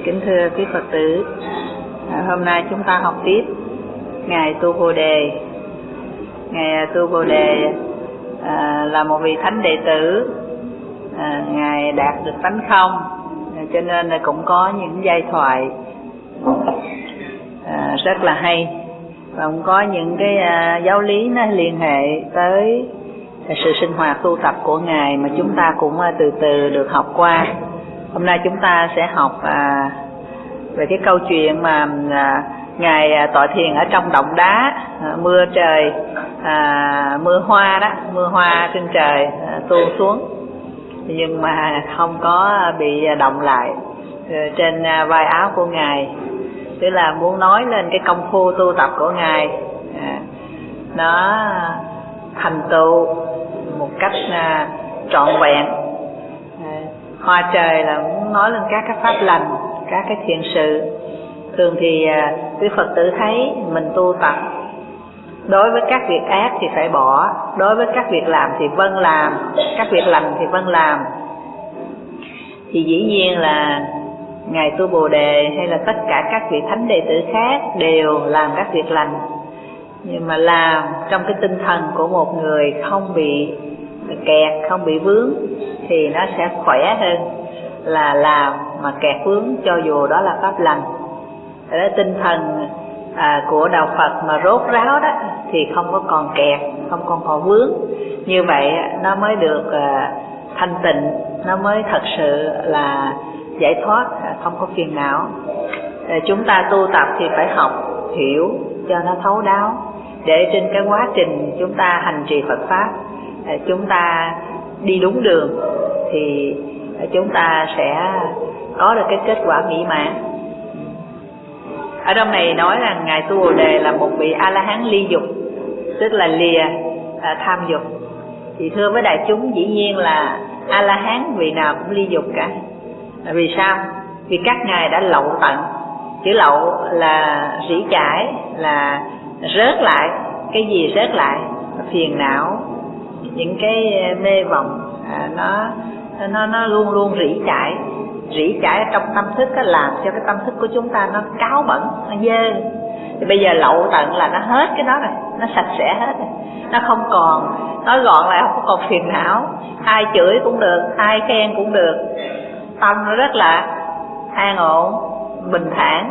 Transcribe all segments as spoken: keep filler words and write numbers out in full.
Kính thưa quý Phật tử, à, hôm nay chúng ta học tiếp Ngài Tu Bồ Đề. Ngài Tu Bồ Đề à, là một vị thánh đệ tử, à, Ngài đạt được tánh không, à, cho nên là cũng có những giai thoại à, rất là hay, và cũng có những cái à, giáo lý nó liên hệ tới sự sinh hoạt tu tập của Ngài mà chúng ta cũng à, từ từ được học qua. Hôm nay chúng ta sẽ học à, về cái câu chuyện mà à, Ngài à, tọa thiền ở trong động đá, à, mưa trời, à, mưa hoa đó, mưa hoa trên trời à, tuôn xuống, nhưng mà không có bị động lại trên à, vai áo của Ngài. Tức là muốn nói lên cái công phu tu tập của Ngài, à, nó thành tựu một cách à, trọn vẹn. Hoa trời là muốn nói lên các cái pháp lành, các cái thiện sự. Thường thì quý Phật tử thấy mình tu tập, đối với các việc ác thì phải bỏ, đối với các việc làm thì vâng làm, các việc lành thì vâng làm. Thì dĩ nhiên là Ngài Tu Bồ Đề hay là tất cả các vị thánh đệ tử khác đều làm các việc lành, nhưng mà làm trong cái tinh thần của một người không bị kẹt, không bị vướng thì nó sẽ khỏe hơn là làm mà kẹt vướng cho dù đó là pháp lành. Đó, tinh thần à, của đạo Phật mà rốt ráo đó thì không có còn kẹt, không còn còn vướng. Như vậy nó mới được à, thanh tịnh, nó mới thật sự là giải thoát, không có phiền não. À, chúng ta tu tập thì phải học, hiểu cho nó thấu đáo, để trên cái quá trình chúng ta hành trì Phật Pháp, à, chúng ta đi đúng đường thì chúng ta sẽ có được cái kết quả mỹ mãn. Ở trong này nói rằng Ngài Tu Bồ Đề là một vị A-la-hán ly dục, tức là lìa à, tham dục. Thì thưa với đại chúng, dĩ nhiên là A-la-hán vị nào cũng ly dục cả. Vì sao? Vì các ngài đã lậu tận. Chữ lậu là rỉ chải, là rớt lại. Cái gì rớt lại? Phiền não, những cái mê vọng, à, nó nó nó luôn luôn rỉ chải, rỉ chải trong tâm thức, nó làm cho cái tâm thức của chúng ta nó cáu bẩn, nó dơ. Thì bây giờ lậu tận là nó hết cái đó rồi, nó sạch sẽ hết rồi, nó không còn, nói gọn lại không còn phiền não, ai chửi cũng được, ai khen cũng được, tâm nó rất là an ổn, bình thản.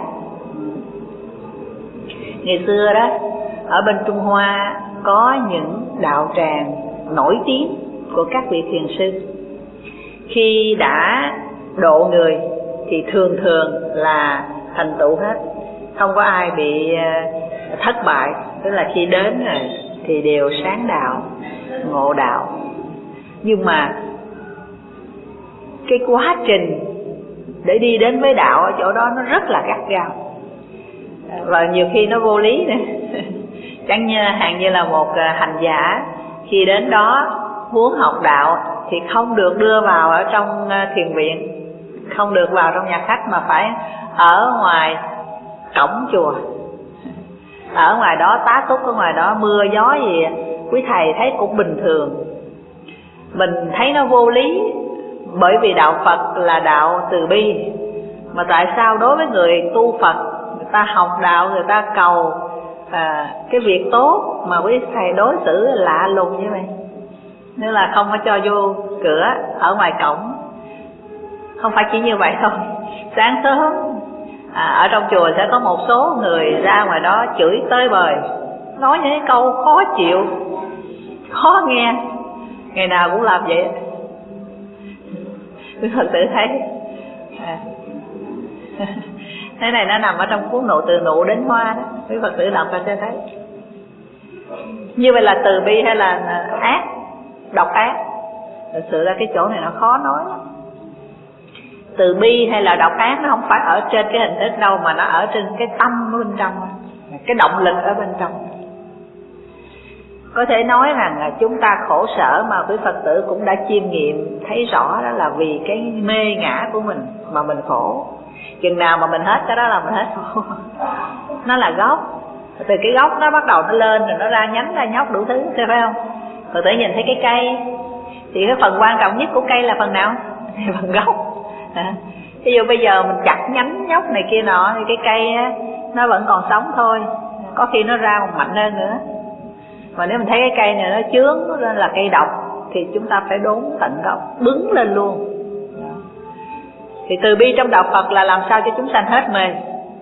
Ngày xưa đó ở bên Trung Hoa có những đạo tràng nổi tiếng của các vị thiền sư, khi đã độ người thì thường thường là thành tựu hết, không có ai bị thất bại. Tức là khi đến rồi thì đều sáng đạo, ngộ đạo. Nhưng mà cái quá trình để đi đến với đạo ở chỗ đó nó rất là gắt gao, và nhiều khi nó vô lý nữa. Chẳng như hàng như là một hành giả khi đến đó muốn học đạo thì không được đưa vào ở trong thiền viện, không được vào trong nhà khách, mà phải ở ngoài cổng chùa. Ở ngoài đó tá túc, ở ngoài đó mưa gió gì quý thầy thấy cũng bình thường. Mình thấy nó vô lý, bởi vì đạo Phật là đạo từ bi. Mà tại sao đối với người tu Phật, người ta học đạo, người ta cầu à, cái việc tốt, mà quý thầy đối xử lạ lùng như vậy? Nếu là không có cho vô cửa, ở ngoài cổng. Không phải chỉ như vậy thôi. Sáng sớm à, ở trong chùa sẽ có một số người ra ngoài đó chửi tơi bời, nói những câu khó chịu, khó nghe. Ngày nào cũng làm vậy. Quý Phật tử thấy à. Thế này nó nằm ở trong cuốn Nụ Từ Nụ Đến Hoa đó, quý Phật tử đọc ra sẽ thấy. Như vậy là từ bi hay là ác, độc ác? Thực sự ra cái chỗ này nó khó nói lắm. Từ bi hay là độc ác nó không phải ở trên cái hình thức đâu, mà nó ở trên cái tâm bên trong, cái động lực ở bên trong. Có thể nói rằng chúng ta khổ sở mà quý Phật tử cũng đã chiêm nghiệm thấy rõ, đó là vì cái mê ngã của mình mà mình khổ. Chừng nào mà mình hết cái đó là mình hết khổ. Nó là gốc, từ cái gốc nó bắt đầu nó lên rồi nó ra nhánh ra nhóc đủ thứ, phải không? Phật tử nhìn thấy cái cây thì cái phần quan trọng nhất của cây là phần nào? Phần gốc. Ví dụ bây giờ mình chặt nhánh nhóc này kia nọ thì cái cây á, nó vẫn còn sống thôi, có khi nó ra còn mạnh hơn nữa. Mà nếu mình thấy cái cây này nó chướng lên là cây độc thì chúng ta phải đốn tận gốc, bứng lên luôn. Thì từ bi trong đạo Phật là làm sao cho chúng sanh hết mê,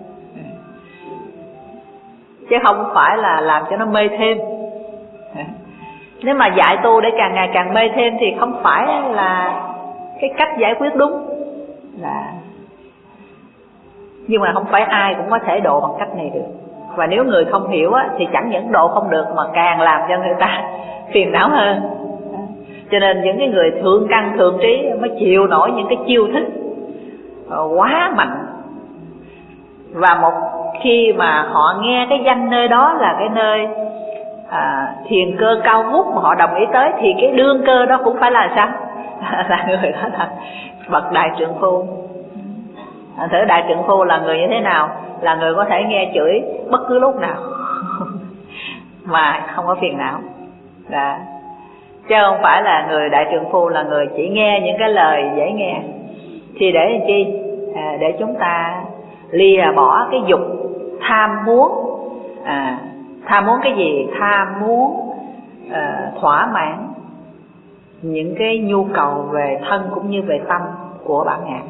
chứ không phải là làm cho nó mê thêm. Nếu mà dạy tu để càng ngày càng mê thêm thì không phải là cái cách giải quyết đúng. Là nhưng mà không phải ai cũng có thể độ bằng cách này được. Và nếu người không hiểu á, thì chẳng những độ không được mà càng làm cho người ta phiền não hơn. Cho nên những cái người thượng căn thượng trí mới chịu nổi những cái chiêu thức quá mạnh. Và một khi mà họ nghe cái danh nơi đó là cái nơi à, thiền cơ cao vút mà họ đồng ý tới, thì cái đương cơ đó cũng phải là sao? Là người đó là bậc đại trượng phu. À, thử đại trượng phu là người như thế nào? Là người có thể nghe chửi bất cứ lúc nào mà không có phiền não. Đó. Chứ không phải là người đại trượng phu là người chỉ nghe những cái lời dễ nghe. Thì để làm chi? À, để chúng ta lìa bỏ cái dục tham muốn. à, Tham muốn cái gì? Tham muốn à, thỏa mãn những cái nhu cầu về thân cũng như về tâm của bản ngã.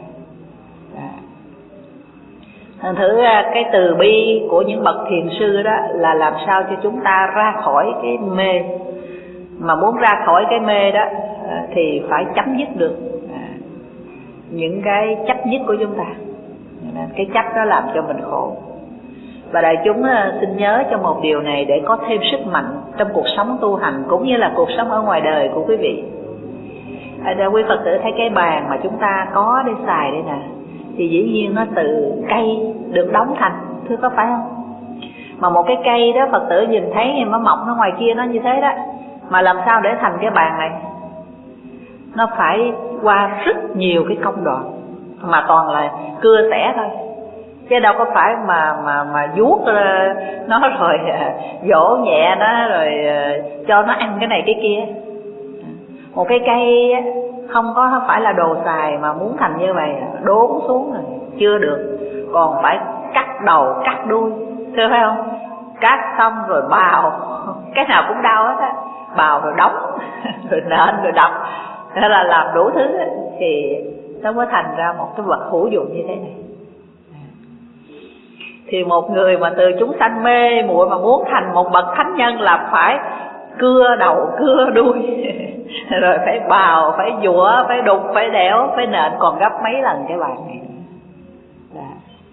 Thành thử cái từ bi của những bậc thiền sư đó là làm sao cho chúng ta ra khỏi cái mê. Mà muốn ra khỏi cái mê đó thì phải chấm dứt được những cái chấp nhất của chúng ta. Cái chấp đó làm cho mình khổ. Và đại chúng xin nhớ cho một điều này để có thêm sức mạnh trong cuộc sống tu hành cũng như là cuộc sống ở ngoài đời của quý vị. Ở đây quý Phật tử thấy cái bàn mà chúng ta có để xài đây nè, thì dĩ nhiên nó từ cây được đóng thành, thưa có phải không? Mà một cái cây đó Phật tử nhìn thấy nó mọc nó ngoài kia nó như thế đó, mà làm sao để thành cái bàn này? Nó phải qua rất nhiều cái công đoạn, mà toàn là cưa xẻ thôi, chứ đâu có phải mà mà mà vuốt nó rồi dỗ nhẹ nó rồi cho nó ăn cái này cái kia. Một cái cây không có phải là đồ xài mà muốn thành như vậy đốn xuống rồi chưa được, còn phải cắt đầu cắt đuôi, thưa phải không? Cắt xong rồi bào, cái nào cũng đau hết á, bào rồi đóng rồi nện rồi đập, thế là làm đủ thứ ấy, thì nó mới thành ra một cái vật hữu dụng như thế này. Thì một người mà từ chúng sanh mê muội mà muốn thành một bậc thánh nhân là phải cưa đầu cưa đuôi rồi phải bào, phải dũa, phải đục, phải đẽo, phải nện còn gấp mấy lần cái bàn này. Đó.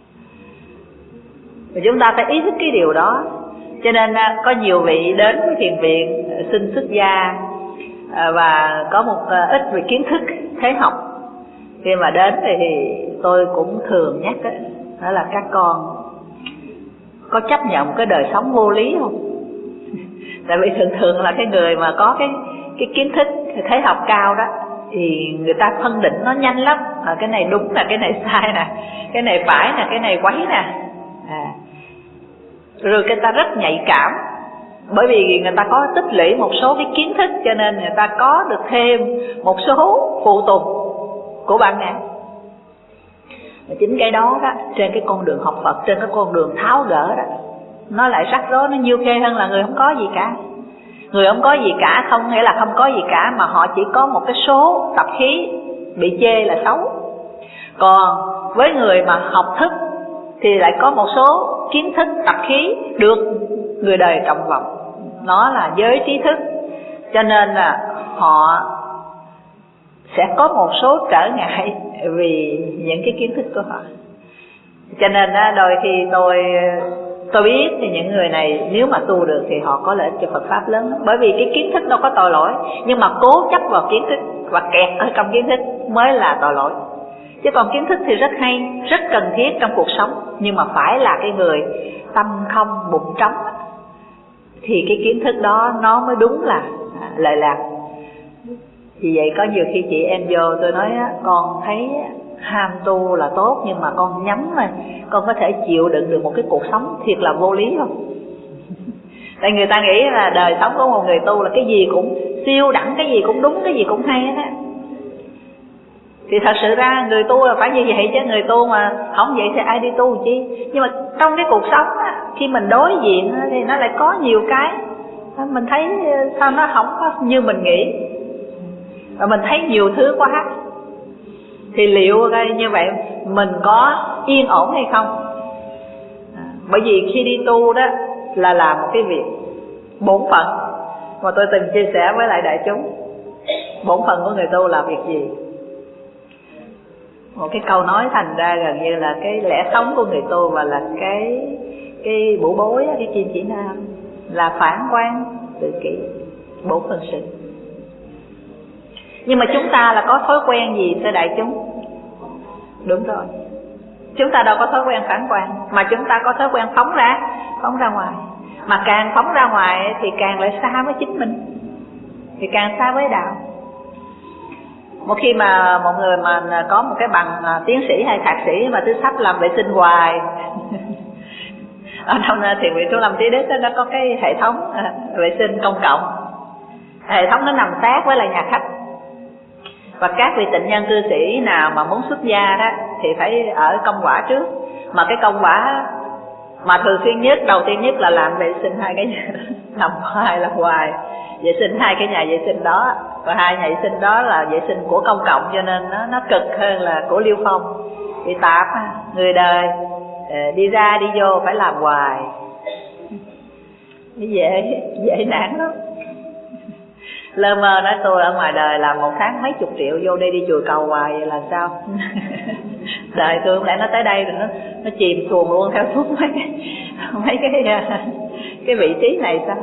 Và chúng ta phải ý thức cái điều đó. Cho nên có nhiều vị đến với thiền viện xin xuất gia và có một ít về kiến thức thế học. Khi mà đến thì tôi cũng thường nhắc đó, đó là các con có chấp nhận cái đời sống vô lý không? Tại vì thường thường là cái người mà có cái cái kiến thức thế học cao đó thì người ta phân định nó nhanh lắm. À, cái này đúng nè, cái này sai nè, cái này phải nè, cái này quấy nè. À. Rồi người ta rất nhạy cảm, bởi vì người ta có tích lũy một số cái kiến thức, cho nên người ta có được thêm một số phụ tùng của bản ngã. Và chính cái đó đó, trên cái con đường học Phật, trên cái con đường tháo gỡ đó, nó lại rắc rối, nó nhiêu khê hơn là người không có gì cả. Người không có gì cả không nghĩa là không có gì cả, mà họ chỉ có một cái số tập khí bị chê là xấu. Còn với người mà học thức thì lại có một số kiến thức tập khí được người đời trọng vọng, nó là giới trí thức. Cho nên là họ sẽ có một số trở ngại vì những cái kiến thức của họ. Cho nên đôi khi tôi tôi biết thì những người này nếu mà tu được thì họ có lợi ích cho Phật Pháp lớn lắm. Bởi vì cái kiến thức đâu có tội lỗi, nhưng mà cố chấp vào kiến thức và kẹt ở trong kiến thức mới là tội lỗi. Chứ còn kiến thức thì rất hay, rất cần thiết trong cuộc sống, nhưng mà phải là cái người tâm không bụng trống thì cái kiến thức đó nó mới đúng là lợi lạc. Vì vậy có nhiều khi chị em vô tôi nói con thấy ham tu là tốt, nhưng mà con nhắm rồi con có thể chịu đựng được một cái cuộc sống thiệt là vô lý không? Tại người ta nghĩ là đời sống của một người tu là cái gì cũng siêu đẳng, cái gì cũng đúng, cái gì cũng hay hết á. Thì thật sự ra người tu là phải như vậy chứ, người tu mà không vậy thì ai đi tu chi. Nhưng mà trong cái cuộc sống á, khi mình đối diện á, thì nó lại có nhiều cái mình thấy sao nó không có như mình nghĩ, và mình thấy nhiều thứ quá. Thì liệu như vậy mình có yên ổn hay không? À, bởi vì khi đi tu đó là làm một cái việc bổn phận mà tôi từng chia sẻ với lại đại chúng. Bổn phận của người tu là việc gì? Một cái câu nói thành ra gần như là cái lẽ sống của người tu, và là cái cái bủ bối, cái kim chỉ nam là phản quan tự kỷ, bổn phận sự. Nhưng mà chúng ta là có thói quen gì thưa đại chúng? Đúng rồi, chúng ta đâu có thói quen phản quan, mà chúng ta có thói quen phóng ra, phóng ra ngoài. Mà càng phóng ra ngoài thì càng lại xa với chính mình, thì càng xa với đạo. Một khi mà một người mà có một cái bằng tiến sĩ hay thạc sĩ mà cứ sắp làm vệ sinh hoài ở trong thiền viện Trung Lâm Trí Đức nó có cái hệ thống vệ sinh công cộng, hệ thống nó nằm sát với lại nhà khách, và các vị tịnh nhân cư sĩ nào mà muốn xuất gia đó thì phải ở công quả trước. Mà cái công quả mà thường xuyên nhất, đầu tiên nhất là làm vệ sinh hai cái nhà nằm hoài là hoài vệ sinh hai cái nhà vệ sinh đó, và hai nhà vệ sinh đó là vệ sinh của công cộng, cho nên nó nó cực hơn là của Liêu Phong. Bị tạp, người đời đi ra đi vô phải làm hoài, dễ dễ nản lắm. Lơ mơ nói tôi ở ngoài đời làm một tháng mấy chục triệu, vô đây đi chùi cầu hoài vậy là sao? Đời tôi không lẽ nó tới đây rồi nó nó chìm xuồng luôn theo xuống mấy cái mấy cái cái vị trí này sao?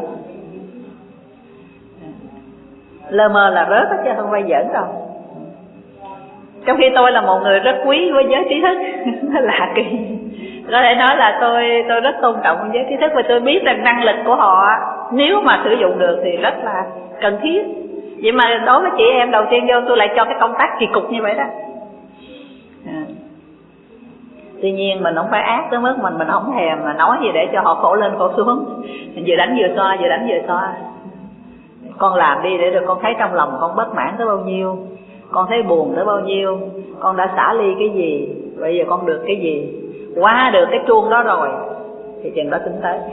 Lơ mơ là rớt đó chứ không phải giỡn đâu. Trong khi tôi là một người rất quý với giới trí thức, nó lạ kỳ. Có thể nói là tôi tôi rất tôn trọng giới trí thức, và tôi biết rằng năng lực của họ nếu mà sử dụng được thì rất là cần thiết. Vậy mà đối với chị em đầu tiên vô tôi lại cho cái công tác kỳ cục như vậy đó. À. Tuy nhiên mình không phải ác tới mức mình mình không thèm mà nói gì để cho họ khổ lên khổ xuống. Mình vừa đánh vừa xoa, vừa đánh vừa xoa. Con làm đi để rồi con thấy trong lòng con bất mãn tới bao nhiêu, con thấy buồn tới bao nhiêu, con đã xả ly cái gì, bây giờ con được cái gì. Qua được cái chuông đó rồi thì chừng đó tính tới.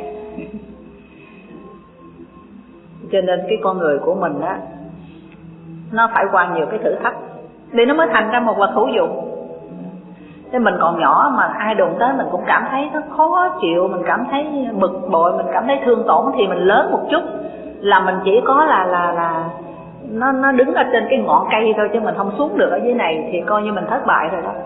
Cho nên cái con người của mình á, nó phải qua nhiều cái thử thách để nó mới thành ra một vật hữu dụng. Thế mình còn nhỏ mà ai đụng tới mình cũng cảm thấy nó khó chịu, mình cảm thấy bực bội, mình cảm thấy thương tổn, thì mình lớn một chút là mình chỉ có là là là nó nó đứng ở trên cái ngọn cây thôi, chứ mình không xuống được ở dưới này thì coi như mình thất bại rồi đó.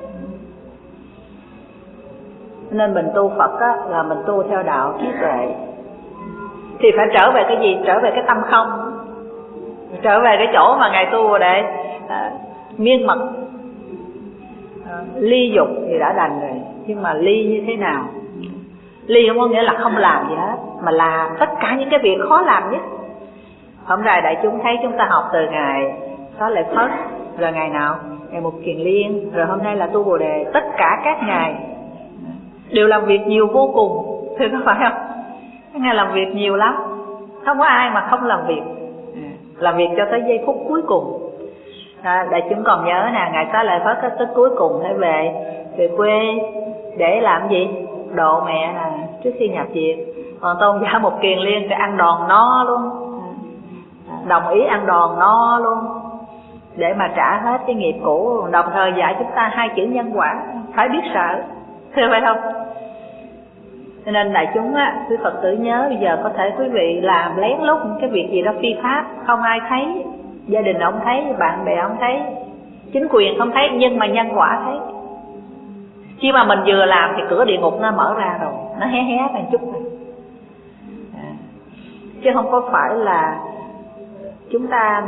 Nên mình tu Phật á, là mình tu theo đạo trí tuệ. Thì phải trở về cái gì? Trở về cái tâm không, trở về cái chỗ mà Ngài tu để à, miên mật à, ly dục thì đã đành rồi, nhưng mà ly như thế nào? Ly không có nghĩa là không làm gì hết, mà làm tất cả những cái việc khó làm nhất. Hôm nay đại chúng thấy chúng ta học từ Ngài Xá Lợi Phất, rồi ngày nào? Ngày Mục Kiền Liên, rồi hôm nay là tu Bồ Đề. Tất cả các ngài đều làm việc nhiều vô cùng, thưa có phải không? Các ngài làm việc nhiều lắm, không có ai mà không làm việc, làm việc cho tới giây phút cuối cùng. À, đại chúng còn nhớ nè, Ngài Xá Lợi Phất tới cuối cùng phải về về quê để làm gì? Độ mẹ à, trước khi nhập viện. Còn tôn giả Mục Kiền Liên thì ăn đòn no luôn, đồng ý ăn đòn no luôn để mà trả hết cái nghiệp cũ, đồng thời dạy chúng ta hai chữ nhân quả, phải biết sợ, thưa phải không? Cho nên đại chúng á, quý Phật tử nhớ bây giờ có thể quý vị làm lén lút cái việc gì đó phi pháp, không ai thấy, gia đình không thấy, bạn bè không thấy, chính quyền không thấy, nhưng mà nhân quả thấy. Khi mà mình vừa làm thì cửa địa ngục nó mở ra rồi, nó hé hé một chút rồi. À, chứ không có phải là chúng ta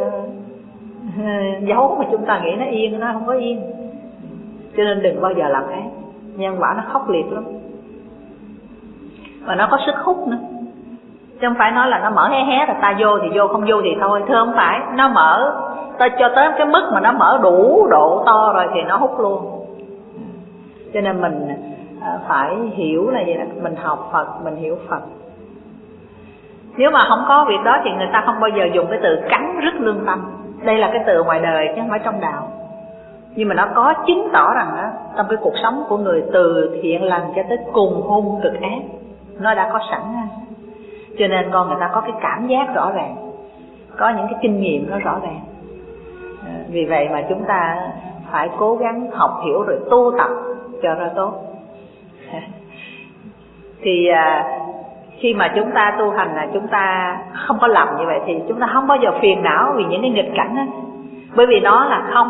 uh, giấu mà chúng ta nghĩ nó yên, nó không có yên. Cho nên đừng bao giờ làm ác, nhân quả nó khốc liệt lắm, và nó có sức hút nữa. Chứ không phải nói là nó mở hé hé là ta vô thì vô, không vô thì thôi. Thưa không phải, nó mở ta cho tới cái mức mà nó mở đủ độ to rồi thì nó hút luôn. Cho nên mình phải hiểu là vậy đó, mình học Phật, mình hiểu Phật. Nếu mà không có việc đó thì người ta không bao giờ dùng cái từ cắn rứt lương tâm. Đây là cái từ ngoài đời chứ không phải trong đạo. Nhưng mà nó có chứng tỏ rằng đó, trong cái cuộc sống của người từ thiện lành cho tới cùng hung cực ác, nó đã có sẵn. Cho nên con người ta có cái cảm giác rõ ràng, có những cái kinh nghiệm nó rõ ràng. Vì vậy mà chúng ta phải cố gắng học hiểu rồi tu tập cho ra tốt. Thì à, khi mà chúng ta tu hành là chúng ta không có lầm như vậy thì chúng ta không bao giờ phiền não vì những cái nghịch cảnh đó. Bởi vì nó là không.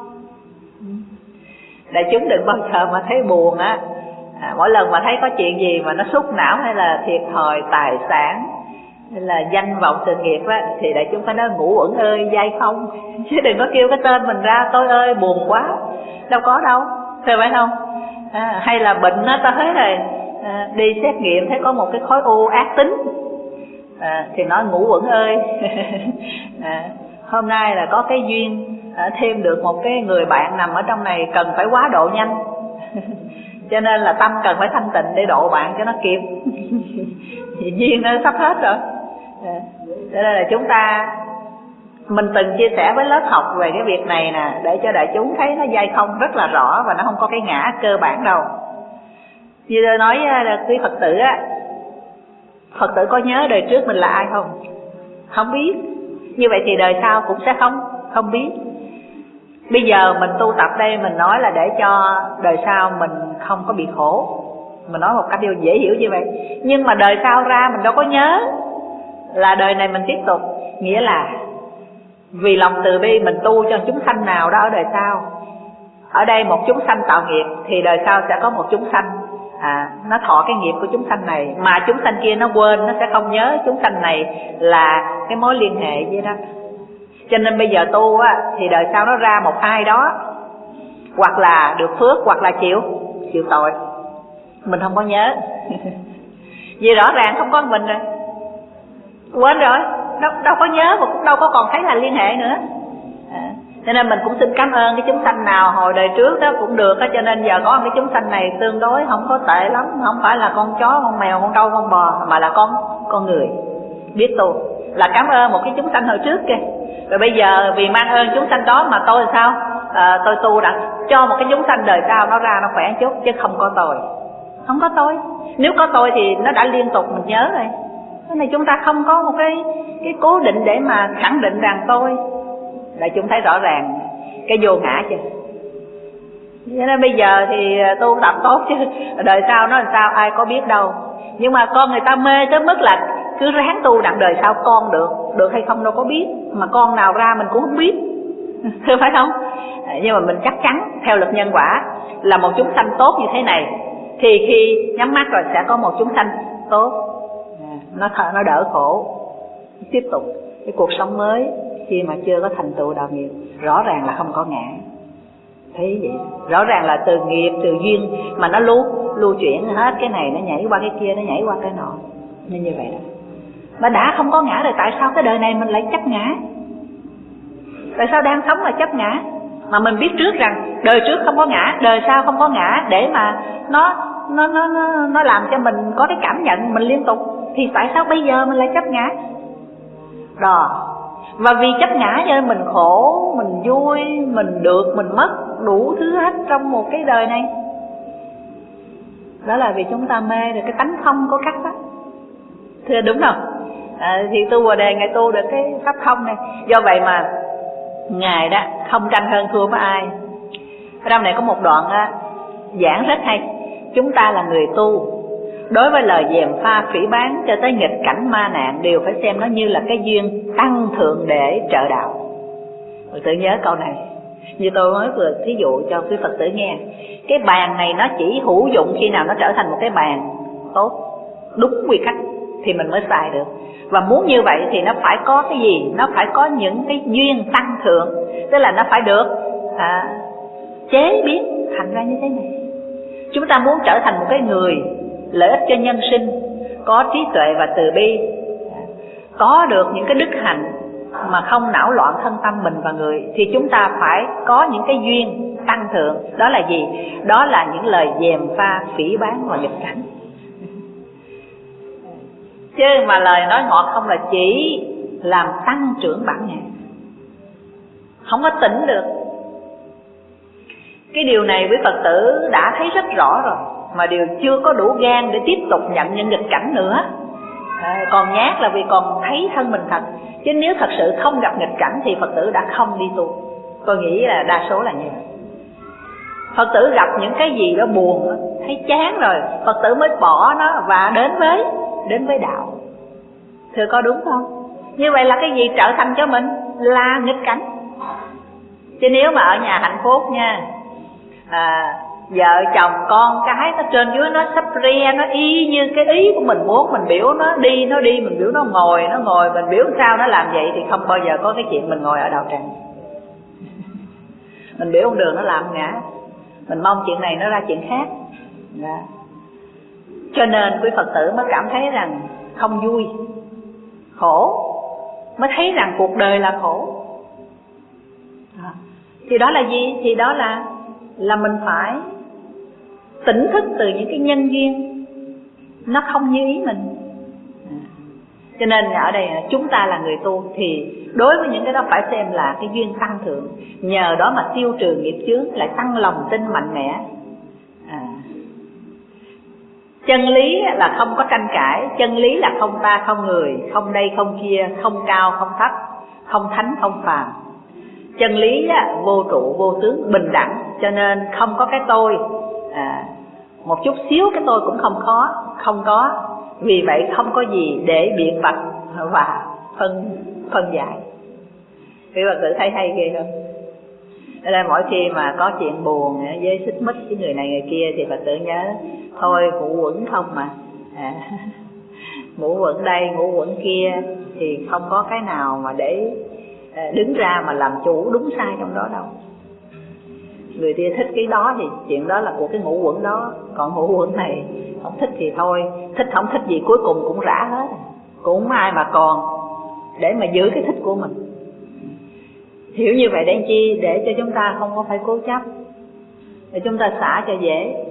Đại chúng đừng bao giờ mà thấy buồn á, à, mỗi lần mà thấy có chuyện gì mà nó xúc não hay là thiệt thòi tài sản hay là danh vọng sự nghiệp á, thì đại chúng phải nói ngủ ẩn ơi dai không, chứ đừng có kêu cái tên mình ra tôi ơi buồn quá, đâu có đâu, phải không? À, hay là bệnh á, ta thấy rồi à, đi xét nghiệm thấy có một cái khối u ác tính, à, thì nói ngủ ẩn ơi. À, hôm nay là có cái duyên à, thêm được một cái người bạn nằm ở trong này cần phải quá độ nhanh. Cho nên là tâm cần phải thanh tịnh để độ bạn cho nó kịp. Thì duyên nó sắp hết rồi. Cho nên là chúng ta, mình từng chia sẻ với lớp học về cái việc này nè, để cho đại chúng thấy nó dai không rất là rõ và nó không có cái ngã cơ bản đâu. Như tôi nói là quý Phật tử á, Phật tử có nhớ đời trước mình là ai không? Không biết. Như vậy thì đời sau cũng sẽ không không biết. Bây giờ mình tu tập đây mình nói là để cho đời sau mình không có bị khổ, mình nói một cách điều dễ hiểu như vậy. Nhưng mà đời sau ra mình đâu có nhớ là đời này mình tiếp tục. Nghĩa là vì lòng từ bi mình tu cho chúng sanh nào đó ở đời sau. Ở đây một chúng sanh tạo nghiệp thì đời sau sẽ có một chúng sanh à, nó thọ cái nghiệp của chúng sanh này, mà chúng sanh kia nó quên, nó sẽ không nhớ chúng sanh này là cái mối liên hệ vậy đó. Cho nên bây giờ tu á, thì đời sau nó ra một ai đó, hoặc là được phước hoặc là chịu chịu tội, mình không có nhớ. Vì rõ ràng không có mình rồi, quên rồi, đâu, đâu có nhớ và cũng đâu có còn thấy là liên hệ nữa. À, cho nên mình cũng xin cảm ơn cái chúng sanh nào hồi đời trước đó cũng được đó. Cho nên giờ có cái chúng sanh này tương đối không có tệ lắm, không phải là con chó, con mèo, con trâu, con bò, mà là con con người biết tu, là cảm ơn một cái chúng sanh hồi trước kìa. Rồi bây giờ vì mang ơn chúng sanh đó mà tôi sao? À, tôi tu đã cho một cái chúng sanh đời sau nó ra nó khỏe chút, chứ không có tôi. Không có tôi. Nếu có tôi thì nó đã liên tục mình nhớ rồi. Cái này chúng ta không có một cái cái cố định để mà khẳng định rằng tôi. Để chúng thấy rõ ràng cái vô ngã chưa. Cho nên bây giờ thì tu tập tốt chứ đời sau nó làm sao ai có biết đâu. Nhưng mà con người ta mê tới mức là cứ ráng tu đặng đời sau con được, được hay không đâu có biết, mà con nào ra mình cũng không biết. Phải không? Nhưng mà mình chắc chắn theo luật nhân quả là một chúng sanh tốt như thế này, thì khi nhắm mắt rồi sẽ có một chúng sanh tốt, nó thở, nó đỡ khổ, tiếp tục cái cuộc sống mới khi mà chưa có thành tựu đạo nghiệp. Rõ ràng là không có ngã. Thấy vậy, rõ ràng là từ nghiệp, từ duyên mà nó lưu lưu chuyển hết, cái này nó nhảy qua cái kia, nó nhảy qua cái nọ, nên như vậy đó. Mà đã không có ngã rồi tại sao cái đời này mình lại chấp ngã? Tại sao đang sống là chấp ngã? Mà mình biết trước rằng đời trước không có ngã, đời sau không có ngã, để mà nó nó nó nó, nó làm cho mình có cái cảm nhận mình liên tục, thì tại sao bây giờ mình lại chấp ngã? Đó. Và vì chấp ngã cho nên mình khổ, mình vui, mình được, mình mất đủ thứ hết trong một cái đời này. Đó là vì chúng ta mê được cái tánh không có cách đó. Thưa đúng không? À, thì tu Bồ Đề Ngài tu được cái pháp không này. Do vậy mà Ngài đó không tranh hơn thua với ai. Ở trong này có một đoạn đó, giảng rất hay. Chúng ta là người tu, đối với lời gièm pha phỉ báng cho tới nghịch cảnh ma nạn đều phải xem nó như là cái duyên tăng thượng để trợ đạo. Phật tử nhớ câu này. Như tôi mới vừa thí dụ cho quý Phật tử nghe, cái bàn này nó chỉ hữu dụng khi nào nó trở thành một cái bàn tốt, đúng quy cách thì mình mới xài được. Và muốn như vậy thì nó phải có cái gì? Nó phải có những cái duyên tăng thượng, tức là nó phải được à, chế biến thành ra như thế này. Chúng ta muốn trở thành một cái người lợi ích cho nhân sinh, có trí tuệ và từ bi, có được những cái đức hạnh mà không não loạn thân tâm mình và người, thì chúng ta phải có những cái duyên tăng thượng. Đó là gì? Đó là những lời gièm pha phỉ báng và nghịch cảnh. Chứ mà lời nói ngọt không là chỉ làm tăng trưởng bản ngã, không có tỉnh được. Cái điều này quý Phật tử đã thấy rất rõ rồi, mà điều chưa có đủ gan để tiếp tục nhận những nghịch cảnh nữa. À, còn nhát là vì còn thấy thân mình thật, chứ nếu thật sự không gặp nghịch cảnh thì Phật tử đã không đi tu. Tôi nghĩ là đa số là như vậy. Phật tử gặp những cái gì đó buồn, thấy chán rồi, Phật tử mới bỏ nó và đến với đến với đạo. Thưa có đúng không? Như vậy là cái gì trở thành cho mình là nghịch cảnh. Chứ nếu mà ở nhà hạnh phúc nha, à, vợ chồng con cái nó trên dưới nó sắp ria, nó y như cái ý của mình muốn, mình biểu nó đi nó đi, mình biểu nó ngồi nó ngồi, mình biểu sao nó làm vậy, thì không bao giờ có cái chuyện mình ngồi ở đạo tràng. Mình biểu con đường nó làm ngã, mình mong chuyện này nó ra chuyện khác. Đó. Cho nên quý Phật tử mới cảm thấy rằng không vui, khổ, mới thấy rằng cuộc đời là khổ. Đó. Thì đó là gì? Thì đó là là mình phải tỉnh thức từ những cái nhân duyên nó không như ý mình. À. Cho nên ở đây chúng ta là người tu thì đối với những cái đó phải xem là cái duyên tăng thượng, nhờ đó mà tiêu trừ nghiệp chướng, lại tăng lòng tin mạnh mẽ. À. Chân lý là không có tranh cãi, chân lý là không ta không người, không đây không kia, không cao không thấp, không thánh không phàm. Chân lý vô trụ vô tướng bình đẳng, cho nên không có cái tôi. À, một chút xíu cái tôi cũng không khó, không có. Vì vậy không có gì để biện bạch và phân phân giải. Quý Phật tử thấy hay ghê không? Ở đây mỗi khi mà có chuyện buồn với xích mích với người này người kia thì Phật tử nhớ thôi ngũ quẩn không mà. À, ngũ quẩn đây ngũ quẩn kia thì không có cái nào mà để đứng ra mà làm chủ đúng sai trong đó đâu. Người kia thích cái đó thì chuyện đó là của cái ngũ quẩn đó, còn ngũ quẩn này không thích thì thôi, thích không thích gì cuối cùng cũng rã hết, cũng ai mà còn để mà giữ cái thích của mình. Hiểu như vậy để chi? Để cho chúng ta không có phải cố chấp, để chúng ta xả cho dễ.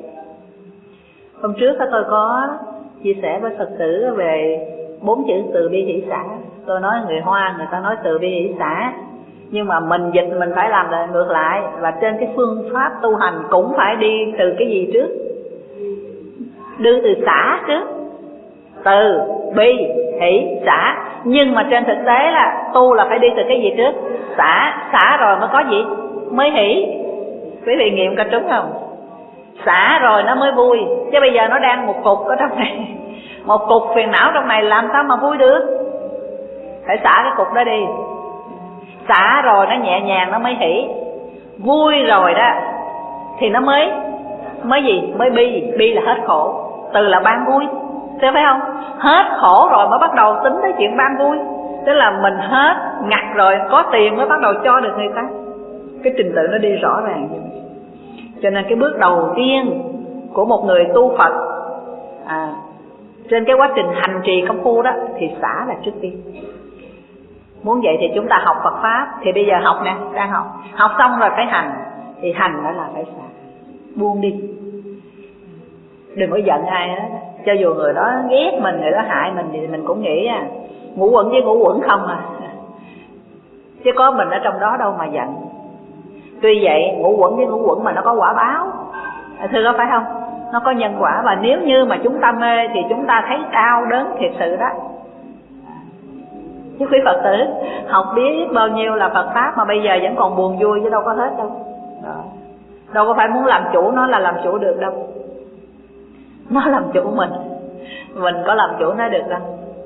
Hôm trước tôi có chia sẻ với Phật tử về bốn chữ từ bi hỷ xả. Tôi nói người Hoa người ta nói từ bi hỷ xả, nhưng mà mình dịch mình phải làm lại ngược lại. Và trên cái phương pháp tu hành cũng phải đi từ cái gì trước? Đưa từ xả trước, từ bi hỷ xả. Nhưng mà trên thực tế là tu là phải đi từ cái gì trước? Xả, xả rồi mới có gì? Mới hỷ. Quý vị nghiệm có trúng không? Xả rồi nó mới vui. Chứ bây giờ nó đang một cục ở trong này, một cục phiền não trong này làm sao mà vui được? Phải xả cái cục đó đi. Xả rồi nó nhẹ nhàng nó mới hỷ. Vui rồi đó thì nó mới mới gì? Mới bi. Bi là hết khổ. Từ là ban vui, thế phải không? Hết khổ rồi mới bắt đầu tính tới chuyện ban vui. Tức là mình hết ngặt rồi, có tiền mới bắt đầu cho được người ta. Cái trình tự nó đi rõ ràng. Cho nên cái bước đầu tiên của một người tu Phật à, trên cái quá trình hành trì công phu đó thì xả là trước tiên. Muốn vậy thì chúng ta học Phật Pháp. Thì bây giờ học nè, đang học. Học xong rồi phải hành. Thì hành đó là phải xả, buông đi. Đừng có giận ai hết. Cho dù người đó ghét mình, người đó hại mình thì mình cũng nghĩ à, ngũ quẩn với ngũ quẩn không à. Chứ có mình ở trong đó đâu mà giận. Tuy vậy ngũ quẩn với ngũ quẩn mà nó có quả báo, thưa có phải không? Nó có nhân quả. Và nếu như mà chúng ta mê thì chúng ta thấy đau đớn thiệt sự đó. Chứ quý Phật tử học biết bao nhiêu là Phật Pháp mà bây giờ vẫn còn buồn vui chứ đâu có hết đâu. Đó. Đâu có phải muốn làm chủ nó là làm chủ được đâu. Nó làm chủ mình, mình có làm chủ nó được đâu.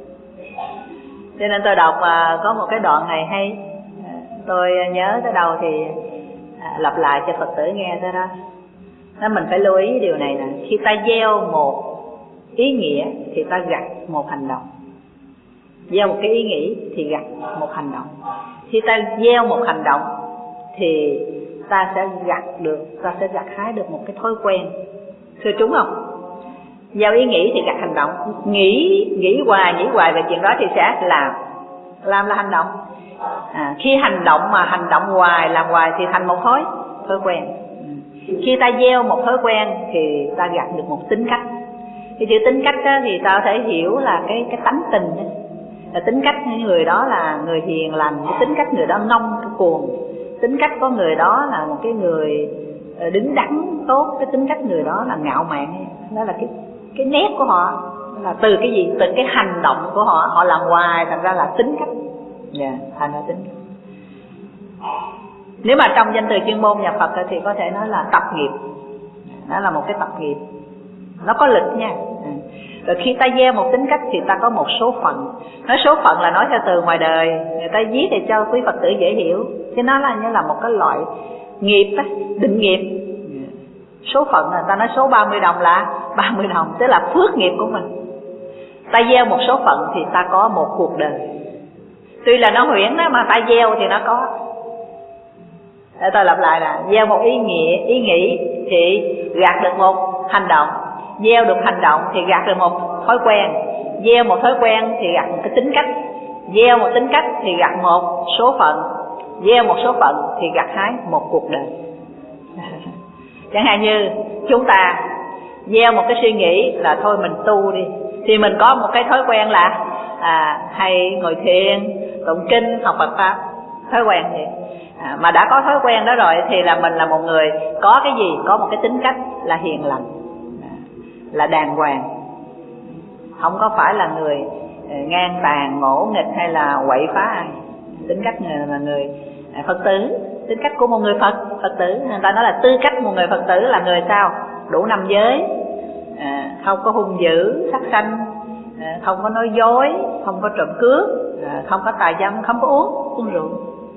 Cho nên tôi đọc à, có một cái đoạn này hay, tôi nhớ tới đâu thì à, lặp lại cho Phật tử nghe tới đó. Nên mình phải lưu ý điều này nè. Khi ta gieo một ý nghĩa thì ta gặt một hành động. Gieo một cái ý nghĩ thì gặt một hành động. Khi ta gieo một hành động thì ta sẽ gặt được, ta sẽ gặt hái được một cái thói quen. Thưa trúng không? Gieo ý nghĩ thì gặt hành động. Nghĩ, nghĩ hoài, nghĩ hoài về chuyện đó thì sẽ làm. Làm là hành động. À, khi hành động mà hành động hoài, làm hoài thì thành một thói, thói quen. Khi ta gieo một thói quen thì ta gặt được một tính cách. Cái chữ tính cách đó thì ta có thể hiểu là cái, cái tánh tình đó. Là tính cách người đó là người hiền lành, tính cách người đó ngông cuồng, tính cách của người đó là một cái người đứng đắn tốt, cái tính cách người đó là ngạo mạn, đó là cái cái nét của họ, là từ cái gì, từ cái hành động của họ, họ làm hoài thành ra là tính cách. Dạ, yeah, thành ra tính cách. Nếu mà trong danh từ chuyên môn nhà Phật thì có thể nói là tập nghiệp, đó là một cái tập nghiệp, nó có lịch nha. Rồi khi ta gieo một tính cách thì ta có một số phận. Nói số phận là nói theo từ ngoài đời, người ta viết để cho quý Phật tử dễ hiểu, chứ nó là như là một cái loại nghiệp đó, định nghiệp. Số phận là ta nói số ba mươi đồng là ba mươi đồng, tức là phước nghiệp của mình. Ta gieo một số phận thì ta có một cuộc đời. Tuy là nó huyễn đó mà ta gieo thì nó có. Để tôi lặp lại là gieo một ý nghĩa, ý nghĩ thì gặt được một hành động, gieo được hành động thì gặt được một thói quen, gieo một thói quen thì gặt một cái tính cách, gieo một tính cách thì gặt một số phận, gieo một số phận thì gặt hái một cuộc đời. Chẳng hạn như chúng ta gieo một cái suy nghĩ là thôi mình tu đi, thì mình có một cái thói quen là à, hay ngồi thiền, tụng kinh, học Phật pháp, thói quen vậy. À, mà đã có thói quen đó rồi thì là mình là một người có cái gì, có một cái tính cách là hiền lành, à, là đàng hoàng, không có phải là người ngang tàn, ngỗ nghịch hay là quậy phá ai. Tính cách người là người Phật tử, tính cách của một người Phật Phật tử, người ta nói là tư cách một người Phật tử là người sao? Đủ năm giới, à, không có hung dữ, sát sanh, à, không có nói dối, không có trộm cướp, à, không có tà dâm, không có uống uống rượu.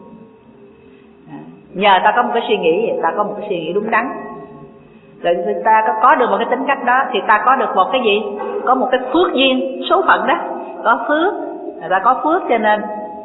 À, nhờ ta có một cái suy nghĩ, ta có một cái suy nghĩ đúng đắn, rồi ta có, có được một cái tính cách đó thì ta có được một cái gì? Có một cái phước duyên, số phận đó, có phước, người ta có phước cho nên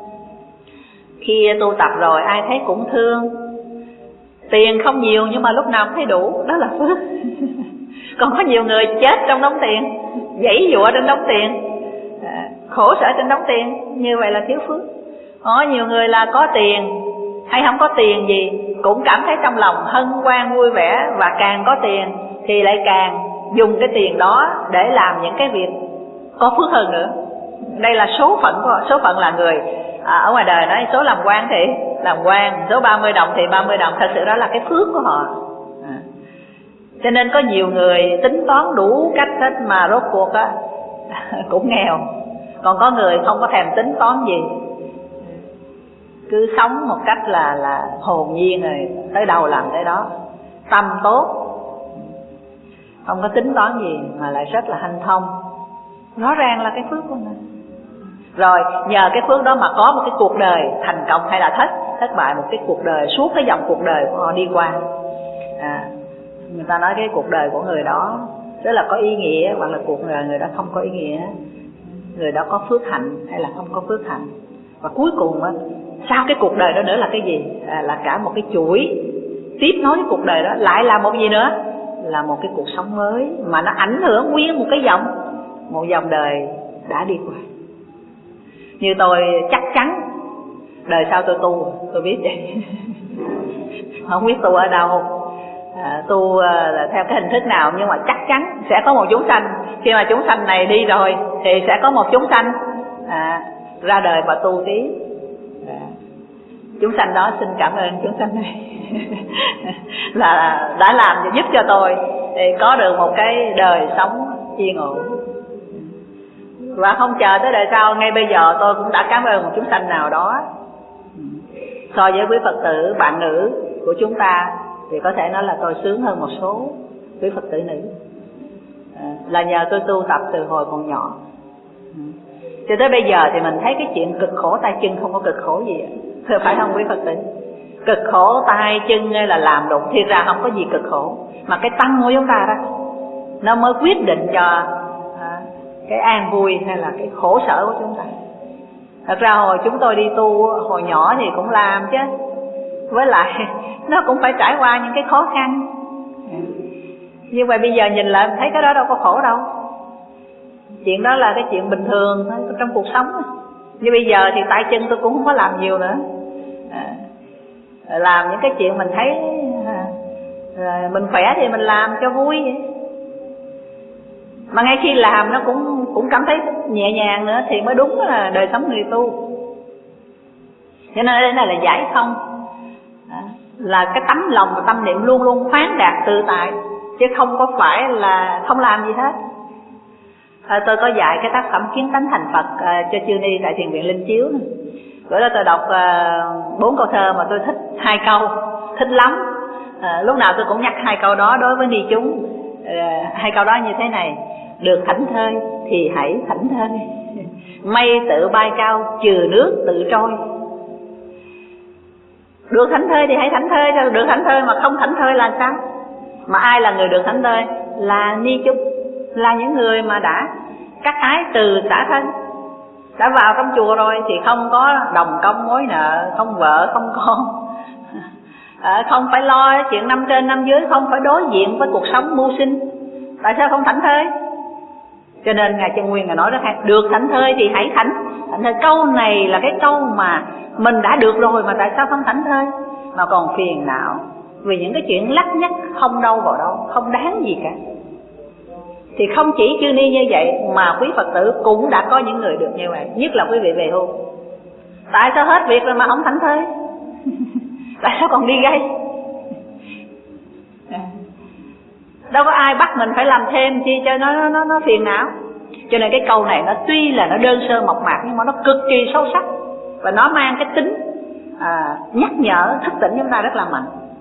khi tu tập rồi ai thấy cũng thương. Tiền không nhiều nhưng mà lúc nào cũng thấy đủ, đó là phước. Còn có nhiều người chết trong đống tiền, giãy giụa trên đống tiền, à, khổ sở trên đống tiền, như vậy là thiếu phước. Có nhiều người là có tiền hay không có tiền gì cũng cảm thấy trong lòng hân hoan vui vẻ, và càng có tiền thì lại càng dùng cái tiền đó để làm những cái việc có phước hơn nữa. Đây là số phận của họ. Số phận là người à, ở ngoài đời nói số làm quan thì làm quan, số ba mươi đồng thì ba mươi đồng, thật sự đó là cái phước của họ. À, cho nên có nhiều người tính toán đủ cách hết mà rốt cuộc á cũng nghèo. Còn có người không có thèm tính toán gì, cứ sống một cách là là hồn nhiên, rồi tới đâu làm tới đó, tâm tốt, không có tính toán gì mà lại rất là hanh thông. Rõ ràng là cái phước của mình. Rồi nhờ cái phước đó mà có một cái cuộc đời thành công hay là thất thất bại, một cái cuộc đời, suốt cái dòng cuộc đời của họ đi qua. À, người ta nói cái cuộc đời của người đó rất là có ý nghĩa, hoặc là cuộc đời người đó không có ý nghĩa, người đó có phước hạnh hay là không có phước hạnh. Và cuối cùng á, sau cái cuộc đời đó nữa là cái gì? À, là cả một cái chuỗi tiếp nối cái cuộc đời đó lại là một gì nữa? Là một cái cuộc sống mới mà nó ảnh hưởng nguyên một cái dòng, một dòng đời đã đi qua. Như tôi chắc chắn đời sau tôi tu, tôi biết vậy. Không biết tu ở đâu, à, tu là theo cái hình thức nào, nhưng mà chắc chắn sẽ có một chúng sanh. Khi mà chúng sanh này đi rồi thì sẽ có một chúng sanh à, ra đời và tu tí. À, chúng sanh đó xin cảm ơn chúng sanh này là đã làm giúp cho tôi thì có được một cái đời sống yên ổn. Và không chờ tới đời sau, ngay bây giờ tôi cũng đã cảm ơn một chúng sanh nào đó. So với quý Phật tử bạn nữ của chúng ta thì có thể nói là tôi sướng hơn một số quý Phật tử nữ, à, là nhờ tôi tu tập từ hồi còn nhỏ. Cho tới bây giờ thì mình thấy cái chuyện cực khổ tay chân không có cực khổ gì, thưa phải không quý Phật tử? Cực khổ tay chân hay là làm đụng, thì ra không có gì cực khổ, mà cái tâm của chúng ta đó nó mới quyết định cho à, cái an vui hay là cái khổ sở của chúng ta. Thật ra hồi chúng tôi đi tu hồi nhỏ thì cũng làm chứ, với lại nó cũng phải trải qua những cái khó khăn. Nhưng mà bây giờ nhìn lại thấy cái đó đâu có khổ đâu. Chuyện đó là cái chuyện bình thường trong cuộc sống. Như bây giờ thì tay chân tôi cũng không có làm nhiều nữa, à, làm những cái chuyện mình thấy à, mình khỏe thì mình làm cho vui vậy. Mà ngay khi làm nó cũng cũng cảm thấy nhẹ nhàng nữa thì mới đúng là đời sống người tu. Cho nên đây là giải thông, à, là cái tấm lòng và tâm niệm luôn luôn khoáng đạt tự tại, chứ không có phải là không làm gì hết. À, tôi có dạy cái tác phẩm Kiến Tánh Thành Phật à, cho Chư Ni tại Thiền viện Linh Chiếu. Bữa đó tôi đọc bốn à, câu thơ mà tôi thích hai câu, thích lắm. À, lúc nào tôi cũng nhắc hai câu đó đối với ni chúng. À, hai câu đó như thế này: được thảnh thơi thì hãy thảnh thơi, mây tự bay cao trừ nước tự trôi. Được thảnh thơi thì hãy thảnh thơi, được thảnh thơi mà không thảnh thơi là sao? Mà ai là người được thảnh thơi? Là ni chúng, là những người mà đã cắt ái từ xả thân, đã vào trong chùa rồi thì không có đồng công mối nợ, không vợ không con, à, không phải lo chuyện năm trên năm dưới, không phải đối diện với cuộc sống mưu sinh. Tại sao không thảnh thơi? Cho nên Ngài Chân Nguyên Ngài nói rất hay: được thảnh thơi thì hãy thảnh thảnh thơi. Câu này là cái câu mà mình đã được rồi mà tại sao không thảnh thơi mà còn phiền não vì những cái chuyện lắt nhắt không đâu vào đâu, không đáng gì cả. Thì không chỉ Chư Ni như vậy mà quý Phật tử cũng đã có những người được như vậy, nhất là quý vị về hưu. Tại sao hết việc rồi mà không thảnh thơi? Tại sao còn đi gây? Đâu có ai bắt mình phải làm thêm chi cho nó nó nó phiền não. Cho nên cái câu này nó tuy là nó đơn sơ mộc mạc nhưng mà nó cực kỳ sâu sắc, và nó mang cái tính à, nhắc nhở thức tỉnh chúng ta rất là mạnh.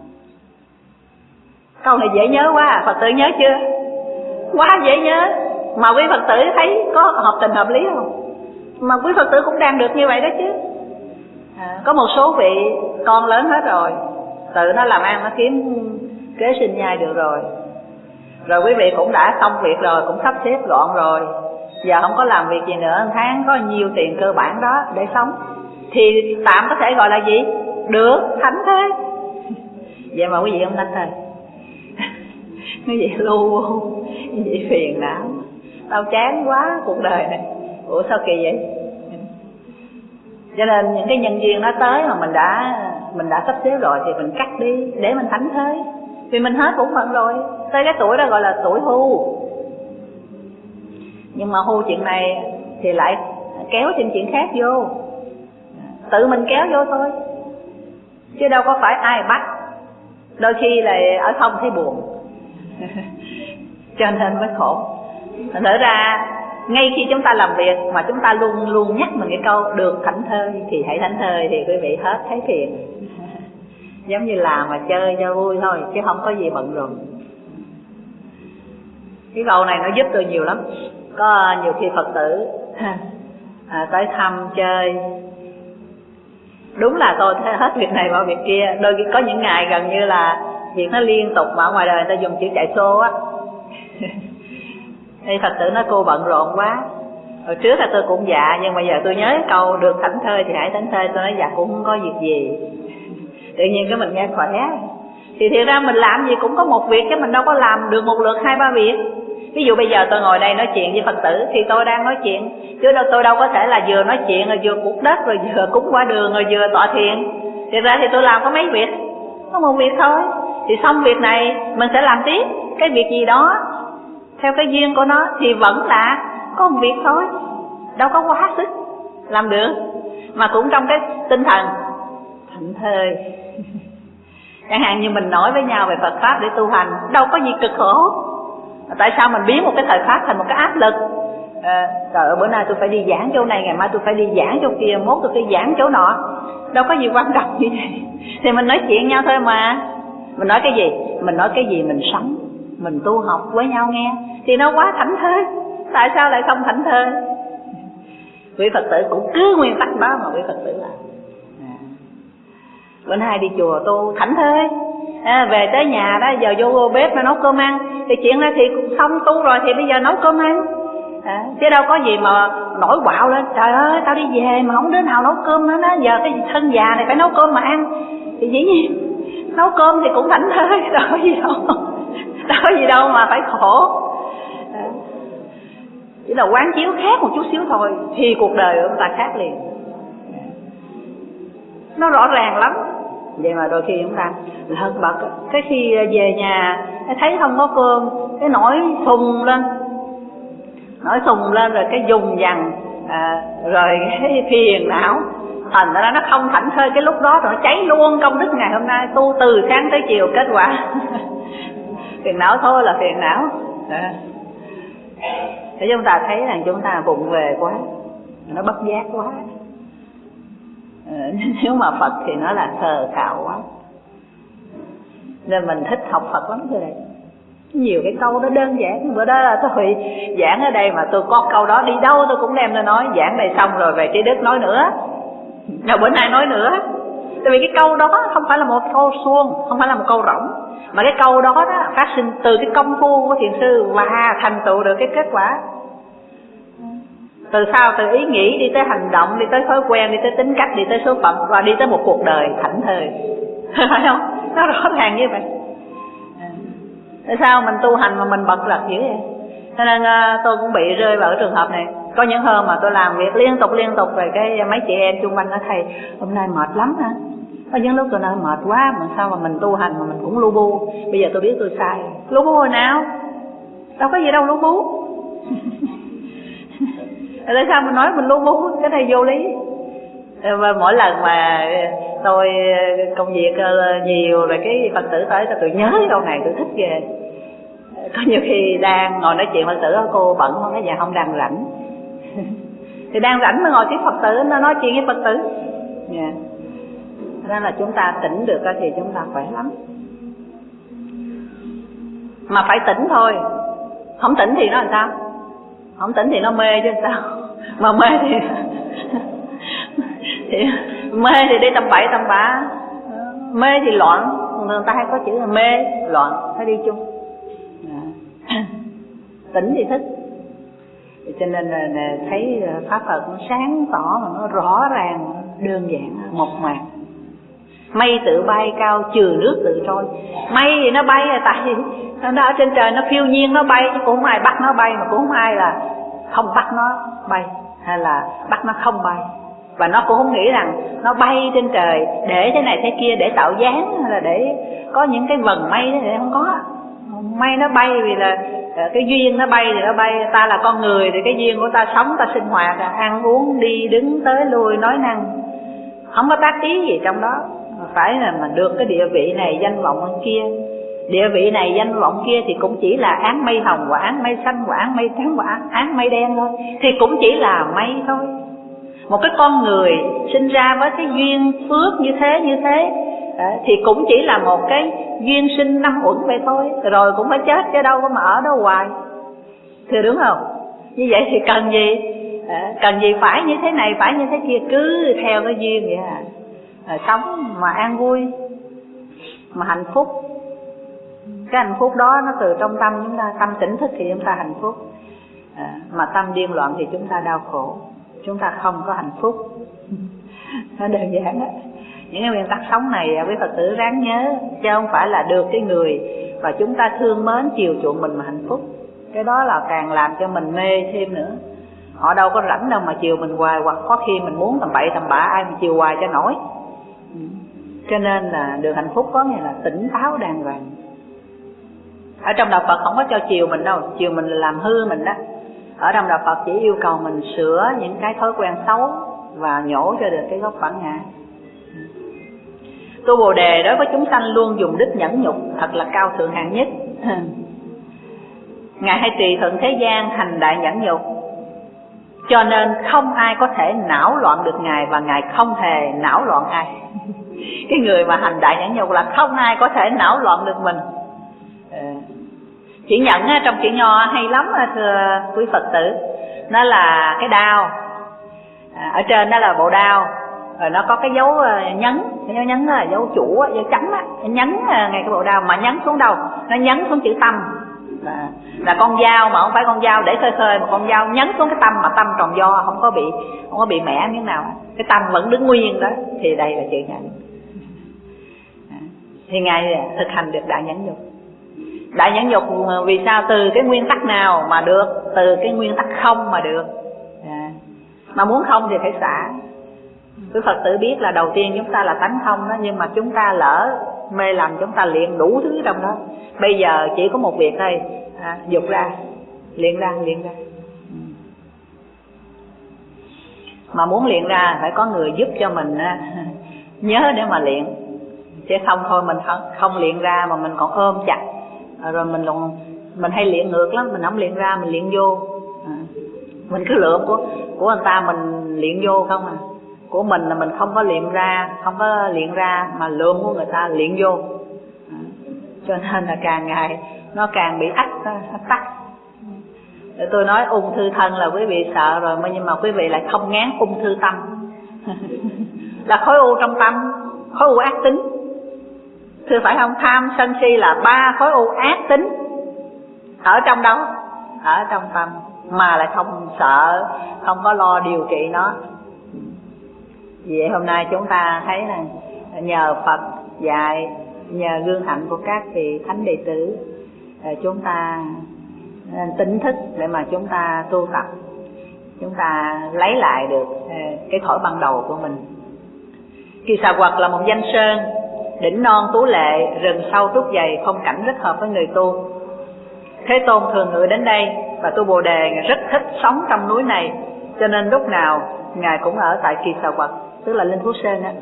Câu này dễ nhớ quá à, Phật tử nhớ chưa? Quá dễ nhớ. Mà quý Phật tử thấy có hợp tình hợp lý không? Mà quý Phật tử cũng đang được như vậy đó chứ. À, có một số vị con lớn hết rồi, tự nó làm ăn, nó kiếm kế sinh nhai được rồi. Rồi quý vị cũng đã xong việc rồi, cũng sắp xếp gọn rồi, giờ không có làm việc gì nữa, một tháng có nhiều tiền cơ bản đó để sống, thì tạm có thể gọi là gì? Được thảnh thơi. Vậy mà quý vị không thảnh thơi. Quý vị lu quý vị phiền não, tao chán quá cuộc đời này. Ủa sao kỳ vậy? Cho nên những cái nhân duyên nó tới mà mình đã mình đã sắp xếp rồi thì mình cắt đi để mình thảnh thơi. Vì mình hết bổn phận rồi, tới cái tuổi đó gọi là tuổi hưu. Nhưng mà hưu chuyện này thì lại kéo trên chuyện khác vô, tự mình kéo vô thôi, chứ đâu có phải ai bắt. Đôi khi là ở không thấy buồn. Cho nên mới khổ. Thật ra ngay khi chúng ta làm việc mà chúng ta luôn luôn nhắc mình cái câu được thảnh thơi thì hãy thảnh thơi, thì quý vị hết thấy phiền. Giống như làm mà chơi cho vui thôi, chứ không có gì bận rộn. Cái câu này nó giúp tôi nhiều lắm. Có nhiều khi Phật tử à, tới thăm chơi, đúng là tôi thấy hết việc này qua việc kia. Đôi khi có những ngày gần như là việc nó liên tục, mà ở ngoài đời người ta dùng chữ chạy xô á. Thì Phật tử nói cô bận rộn quá. Hồi trước là tôi cũng dạ, nhưng mà giờ tôi nhớ câu được thảnh thơi thì hãy thảnh thơi. Tôi nói dạ cũng không có việc gì. Tự nhiên cái mình nghe khỏe. Thì thiệt ra mình làm gì cũng có một việc, chứ mình đâu có làm được một lượt hai ba việc. Ví dụ bây giờ tôi ngồi đây nói chuyện với Phật tử thì tôi đang nói chuyện, chứ đâu tôi đâu có thể là vừa nói chuyện rồi vừa cuốc đất rồi vừa cúng qua đường rồi vừa tọa thiền. Thiệt ra thì tôi làm có mấy việc, có một việc thôi. Thì xong việc này mình sẽ làm tiếp cái việc gì đó theo cái duyên của nó, thì vẫn là có một việc thôi, đâu có quá sức làm được. Mà cũng trong cái tinh thần thảnh thơi. Chẳng hạn như mình nói với nhau về Phật Pháp để tu hành, đâu có gì cực khổ. Tại sao mình biến một cái thời Pháp thành một cái áp lực? À, trời ơi, bữa nay tôi phải đi giảng chỗ này, ngày mai tôi phải đi giảng chỗ kia, mốt tôi phải giảng chỗ nọ. Đâu có gì quan trọng như vậy. Thì mình nói chuyện nhau thôi mà. Mình nói cái gì? Mình nói cái gì mình sống, mình tu học với nhau nghe, thì nó quá thảnh thơi. Tại sao lại không thảnh thơi? Quý Phật tử cũng cứ nguyên tắc đó mà quý Phật tử làm. À, bữa nay đi chùa tu thảnh thơi, à, về tới nhà đó giờ vô, vô bếp mà nấu cơm ăn, thì chuyện đó thì xong tu rồi thì bây giờ nấu cơm ăn. À, chứ đâu có gì mà nổi quạo lên, trời ơi tao đi về mà không đứa nào nấu cơm hết á, giờ cái thân già này phải nấu cơm mà ăn. Thì dĩ nhiên nấu cơm thì cũng thảnh thơi, đâu có gì đâu, đâu có gì đâu mà phải khổ. À, chỉ là quán chiếu khác một chút xíu thôi thì cuộc đời của chúng ta khác liền. Nó rõ ràng lắm. Vậy mà đôi khi chúng ta lật bật, cái khi về nhà thấy không có cơm, cái nổi sùng lên, nổi sùng lên rồi cái dùng dằn, à, rồi cái phiền não, thành ra nó không thảnh thơi cái lúc đó rồi nó cháy luôn công đức ngày hôm nay. Tu từ sáng tới chiều kết quả phiền não thôi là phiền não. Để chúng ta thấy rằng chúng ta vụng về quá, nó bất giác quá. Nếu mà Phật thì nó là khờ khạo quá. Nên mình thích học Phật lắm thưa. Nhiều cái câu đó đơn giản. Bữa đó là tôi giảng ở đây mà tôi có câu đó đi đâu tôi cũng đem lên nói. Giảng này xong rồi về Trí Đức nói nữa, rồi bữa nay nói nữa. Tại vì cái câu đó không phải là một câu suông, không phải là một câu rỗng, mà cái câu đó, đó phát sinh từ cái công phu của thiền sư và thành tựu được cái kết quả. Từ sau từ ý nghĩ đi tới hành động, đi tới thói quen, đi tới tính cách, đi tới số phận, và đi tới một cuộc đời thảnh thơi. Phải không? Nó rõ ràng như vậy. Tại sao mình tu hành mà mình bật lật dữ vậy? Cho nên uh, tôi cũng bị rơi vào cái trường hợp này. Có những hôm mà tôi làm việc liên tục liên tục về cái mấy chị em xung quanh nói thầy hôm nay mệt lắm hả? Có những lúc tôi nói mệt quá mà sao mà mình tu hành mà mình cũng lu bu. Bây giờ tôi biết tôi sai. Lu bu hồi nào? Đâu có gì đâu lu bu. Tại sao mình nói mình lu bu? Cái này vô lý. Và mỗi lần mà tôi công việc nhiều rồi cái Phật tử tới tôi nhớ câu này tôi thích ghê. Có nhiều khi đang ngồi nói chuyện Phật tử cô bận không, cái nhà không đang rảnh. Thì đang rảnh mới ngồi tiếp Phật tử, nó nói chuyện với Phật tử. Yeah. Nên là chúng ta tỉnh được thì chúng ta khỏe lắm. Mà phải tỉnh thôi. Không tỉnh thì nó làm sao? Không tỉnh thì nó mê chứ sao? Mà mê thì thì mê thì đi tầm bậy tầm bạ, mê thì loạn. Người ta hay có chữ là mê loạn phải đi chung. Tỉnh thì thức. Cho nên là thấy pháp Phật nó sáng tỏ mà nó rõ ràng, đơn giản, mộc mạc. Mây tự bay cao trừ nước tự trôi. Mây thì nó bay là tại vì nó ở trên trời nó phiêu nhiên nó bay, chứ cũng không ai bắt nó bay, mà cũng không ai là không bắt nó bay hay là bắt nó không bay. Và nó cũng không nghĩ rằng nó bay trên trời để thế này thế kia để tạo dáng hay là để có những cái vần mây đó, thì không có. Mây nó bay vì là cái duyên nó bay thì nó bay. Ta là con người thì cái duyên của ta sống, ta sinh hoạt, ăn uống đi đứng tới lui nói năng, không có tác ý gì trong đó. Phải là mà được cái địa vị này danh vọng kia. Địa vị này danh vọng kia thì cũng chỉ là áng mây hồng và áng mây xanh và áng mây trắng và áng mây đen thôi. Thì cũng chỉ là mây thôi. Một cái con người sinh ra với cái duyên phước như thế như thế thì cũng chỉ là một cái duyên sinh năm uẩn vậy thôi. Rồi cũng phải chết chứ đâu có mà ở đó hoài. Thưa đúng không? Như vậy thì cần gì? Cần gì phải như thế này, phải như thế kia, cứ theo cái duyên vậy à. À, sống mà an vui, mà hạnh phúc. Cái hạnh phúc đó nó từ trong tâm chúng ta. Tâm tỉnh thức thì chúng ta hạnh phúc, à, mà tâm điên loạn thì chúng ta đau khổ. Chúng ta không có hạnh phúc. Nó đơn giản đó. Những cái nguyên tắc sống này quý Phật tử ráng nhớ, chứ không phải là được cái người và chúng ta thương mến chiều chuộng mình mà hạnh phúc. Cái đó là càng làm cho mình mê thêm nữa. Họ đâu có rảnh đâu mà chiều mình hoài, hoặc có khi mình muốn tầm bậy tầm bạ ai mà chiều hoài cho nổi. Cho nên là được hạnh phúc có nghĩa là tỉnh táo đàng hoàng. Ở trong đạo Phật không có cho chiều mình đâu, chiều mình là làm hư mình đó. Ở trong đạo Phật chỉ yêu cầu mình sửa những cái thói quen xấu và nhổ cho được cái gốc bản ngã. Tu Bồ Đề đối với chúng sanh luôn dùng đức nhẫn nhục, thật là cao thượng hạng nhất. Ngài hay tùy thuận thế gian hành đại nhẫn nhục, cho nên không ai có thể não loạn được Ngài, và Ngài không hề não loạn ai. Cái người mà hành đại nhẫn nhục là không ai có thể não loạn được mình. Chữ nhẫn trong chữ nho hay lắm thưa quý Phật tử. Nó là cái đao, ở trên đó là bộ đao, rồi nó có cái dấu nhấn. Cái dấu nhấn là dấu chủ, dấu chấm á, nhấn ngay cái bộ đao. Mà nhấn xuống đâu? Nó nhấn xuống chữ tâm. Là, là con dao mà không phải con dao để khơi khơi, mà con dao nhấn xuống cái tâm, mà tâm tròn do, không có bị không có bị mẻ miếng nào, cái tâm vẫn đứng nguyên đó. Thì đây là chữ nhẫn. Thì Ngài thực hành được đại nhẫn nhục. Đại nhẫn nhục vì sao? Từ cái nguyên tắc nào mà được? Từ cái nguyên tắc không mà được. À, mà muốn không thì phải xả. Quý Phật tử biết là đầu tiên chúng ta là tánh không đó, nhưng mà chúng ta lỡ mê lầm, chúng ta luyện đủ thứ trong đó. Bây giờ chỉ có một việc thôi, à, dục ra, luyện ra, luyện ra. Mà muốn luyện ra phải có người giúp cho mình nhớ để mà luyện, chứ không thôi mình không, không luyện ra mà mình còn ôm chặt, rồi mình còn mình hay luyện ngược lắm, mình không luyện ra mình luyện vô. À, mình cứ lượm của của người ta mình luyện vô không à, của mình là mình không có luyện ra, không có luyện ra mà lượm của người ta luyện vô. À, cho nên là càng ngày nó càng bị ách tắc. Để tôi nói ung thư thân là quý vị sợ rồi, nhưng mà quý vị lại không ngán ung thư tâm. Là khối u trong tâm, khối u ác tính. Thưa phải không? Tham sân si là ba khối u ác tính. Ở trong đâu? Ở trong tâm. Mà lại không sợ, không có lo điều trị nó. Vậy hôm nay chúng ta thấy là nhờ Phật dạy, nhờ gương hạnh của các vị thánh đệ tử, chúng ta nên tỉnh thức để mà chúng ta tu tập, chúng ta lấy lại được cái thổi ban đầu của mình. Kỳ Xà Quật là một danh sơn, đỉnh non tú lệ, rừng sâu trúc dày, phong cảnh rất hợp với người tu. Thế Tôn thường ngự đến đây, và Tu Bồ Đề rất thích sống trong núi này, cho nên lúc nào Ngài cũng ở tại Kỳ Xà Quật, tức là Linh Phú Sơn á.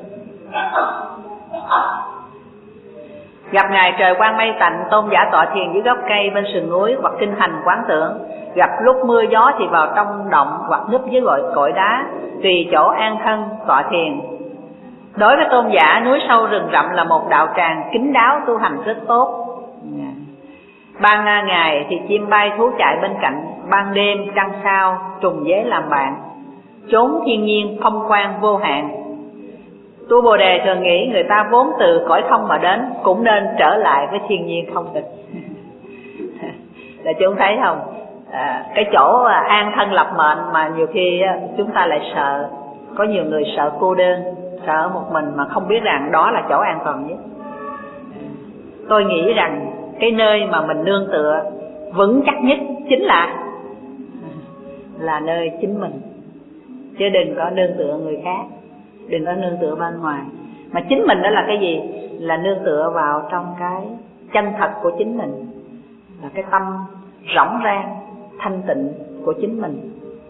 Gặp Ngài trời quang mây tạnh, tôn giả tọa thiền dưới gốc cây bên sườn núi hoặc kinh hành quán tưởng. Gặp lúc mưa gió thì vào trong động hoặc núp dưới gội cội đá, tùy chỗ an thân tọa thiền. Đối với tôn giả, núi sâu rừng rậm là một đạo tràng kín đáo, tu hành rất tốt. Ban ngày thì chim bay thú chạy bên cạnh, ban đêm trăng sao trùng dế làm bạn. Chốn thiên nhiên phong quang vô hạn. Tu Bồ Đề thường nghĩ người ta vốn từ cõi không mà đến, cũng nên trở lại với thiên nhiên không tịch. Là chúng thấy không? À, cái chỗ an thân lập mệnh mà nhiều khi chúng ta lại sợ. Có nhiều người sợ cô đơn, sợ một mình mà không biết rằng đó là chỗ an toàn nhất. Tôi nghĩ rằng cái nơi mà mình nương tựa vững chắc nhất chính là là nơi chính mình, chứ đừng có nương tựa người khác, đừng có nương tựa bên ngoài. Mà chính mình đó là cái gì? Là nương tựa vào trong cái chân thật của chính mình, là cái tâm rỗng rang thanh tịnh của chính mình.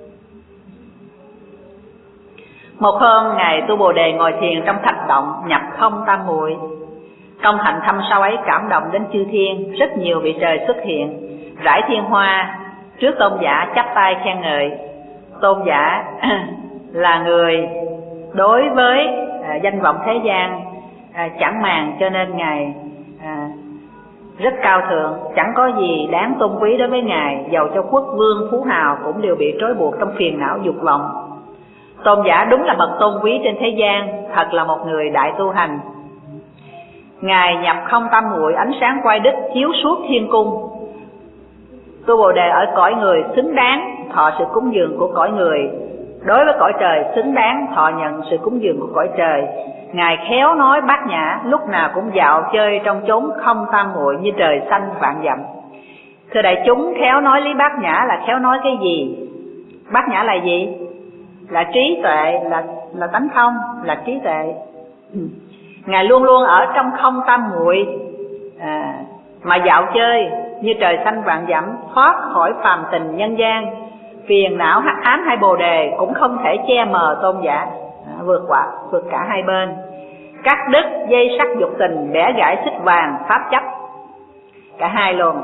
Một hôm Ngài Tu Bồ Đề ngồi thiền trong thạch động, nhập không tam muội. Công hạnh thâm sâu ấy cảm động đến chư thiên, rất nhiều vị trời xuất hiện, rải thiên hoa trước tôn giả chắp tay khen ngợi. Tôn giả là người đối với à, danh vọng thế gian à, chẳng màng, cho nên Ngài à, rất cao thượng, chẳng có gì đáng tôn quý đối với Ngài. Dầu cho quốc vương phú hào cũng đều bị trói buộc trong phiền não dục vọng. Tôn giả đúng là bậc tôn quý trên thế gian, thật là một người đại tu hành. Ngài nhập không tam muội, ánh sáng quay đích chiếu suốt thiên cung. Tu Bồ Đề ở cõi người xứng đáng thọ sự cúng dường của cõi người, đối với cõi trời xứng đáng thọ nhận sự cúng dường của cõi trời. Ngài khéo nói bát nhã, lúc nào cũng dạo chơi trong chốn không tam muội như trời xanh vạn dặm. Thưa đại chúng, khéo nói lý bát nhã là khéo nói cái gì? Bát nhã là gì? Là trí tuệ, là là tánh không, là trí tuệ. Ngài luôn luôn ở trong không tam muội à, mà dạo chơi như trời xanh vạn dặm, thoát khỏi phàm tình nhân gian. Phiền não hắc ám hay bồ đề cũng không thể che mờ tôn giả, à, vượt qua vượt cả hai bên. Cắt đứt dây sắc dục tình, bẻ gãy xích vàng pháp chấp, cả hai luôn.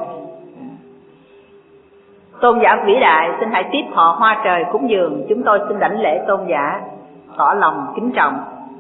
Tôn giả vĩ đại, xin hãy tiếp họ hoa trời cúng dường. Chúng tôi xin đảnh lễ tôn giả, tỏ lòng kính trọng.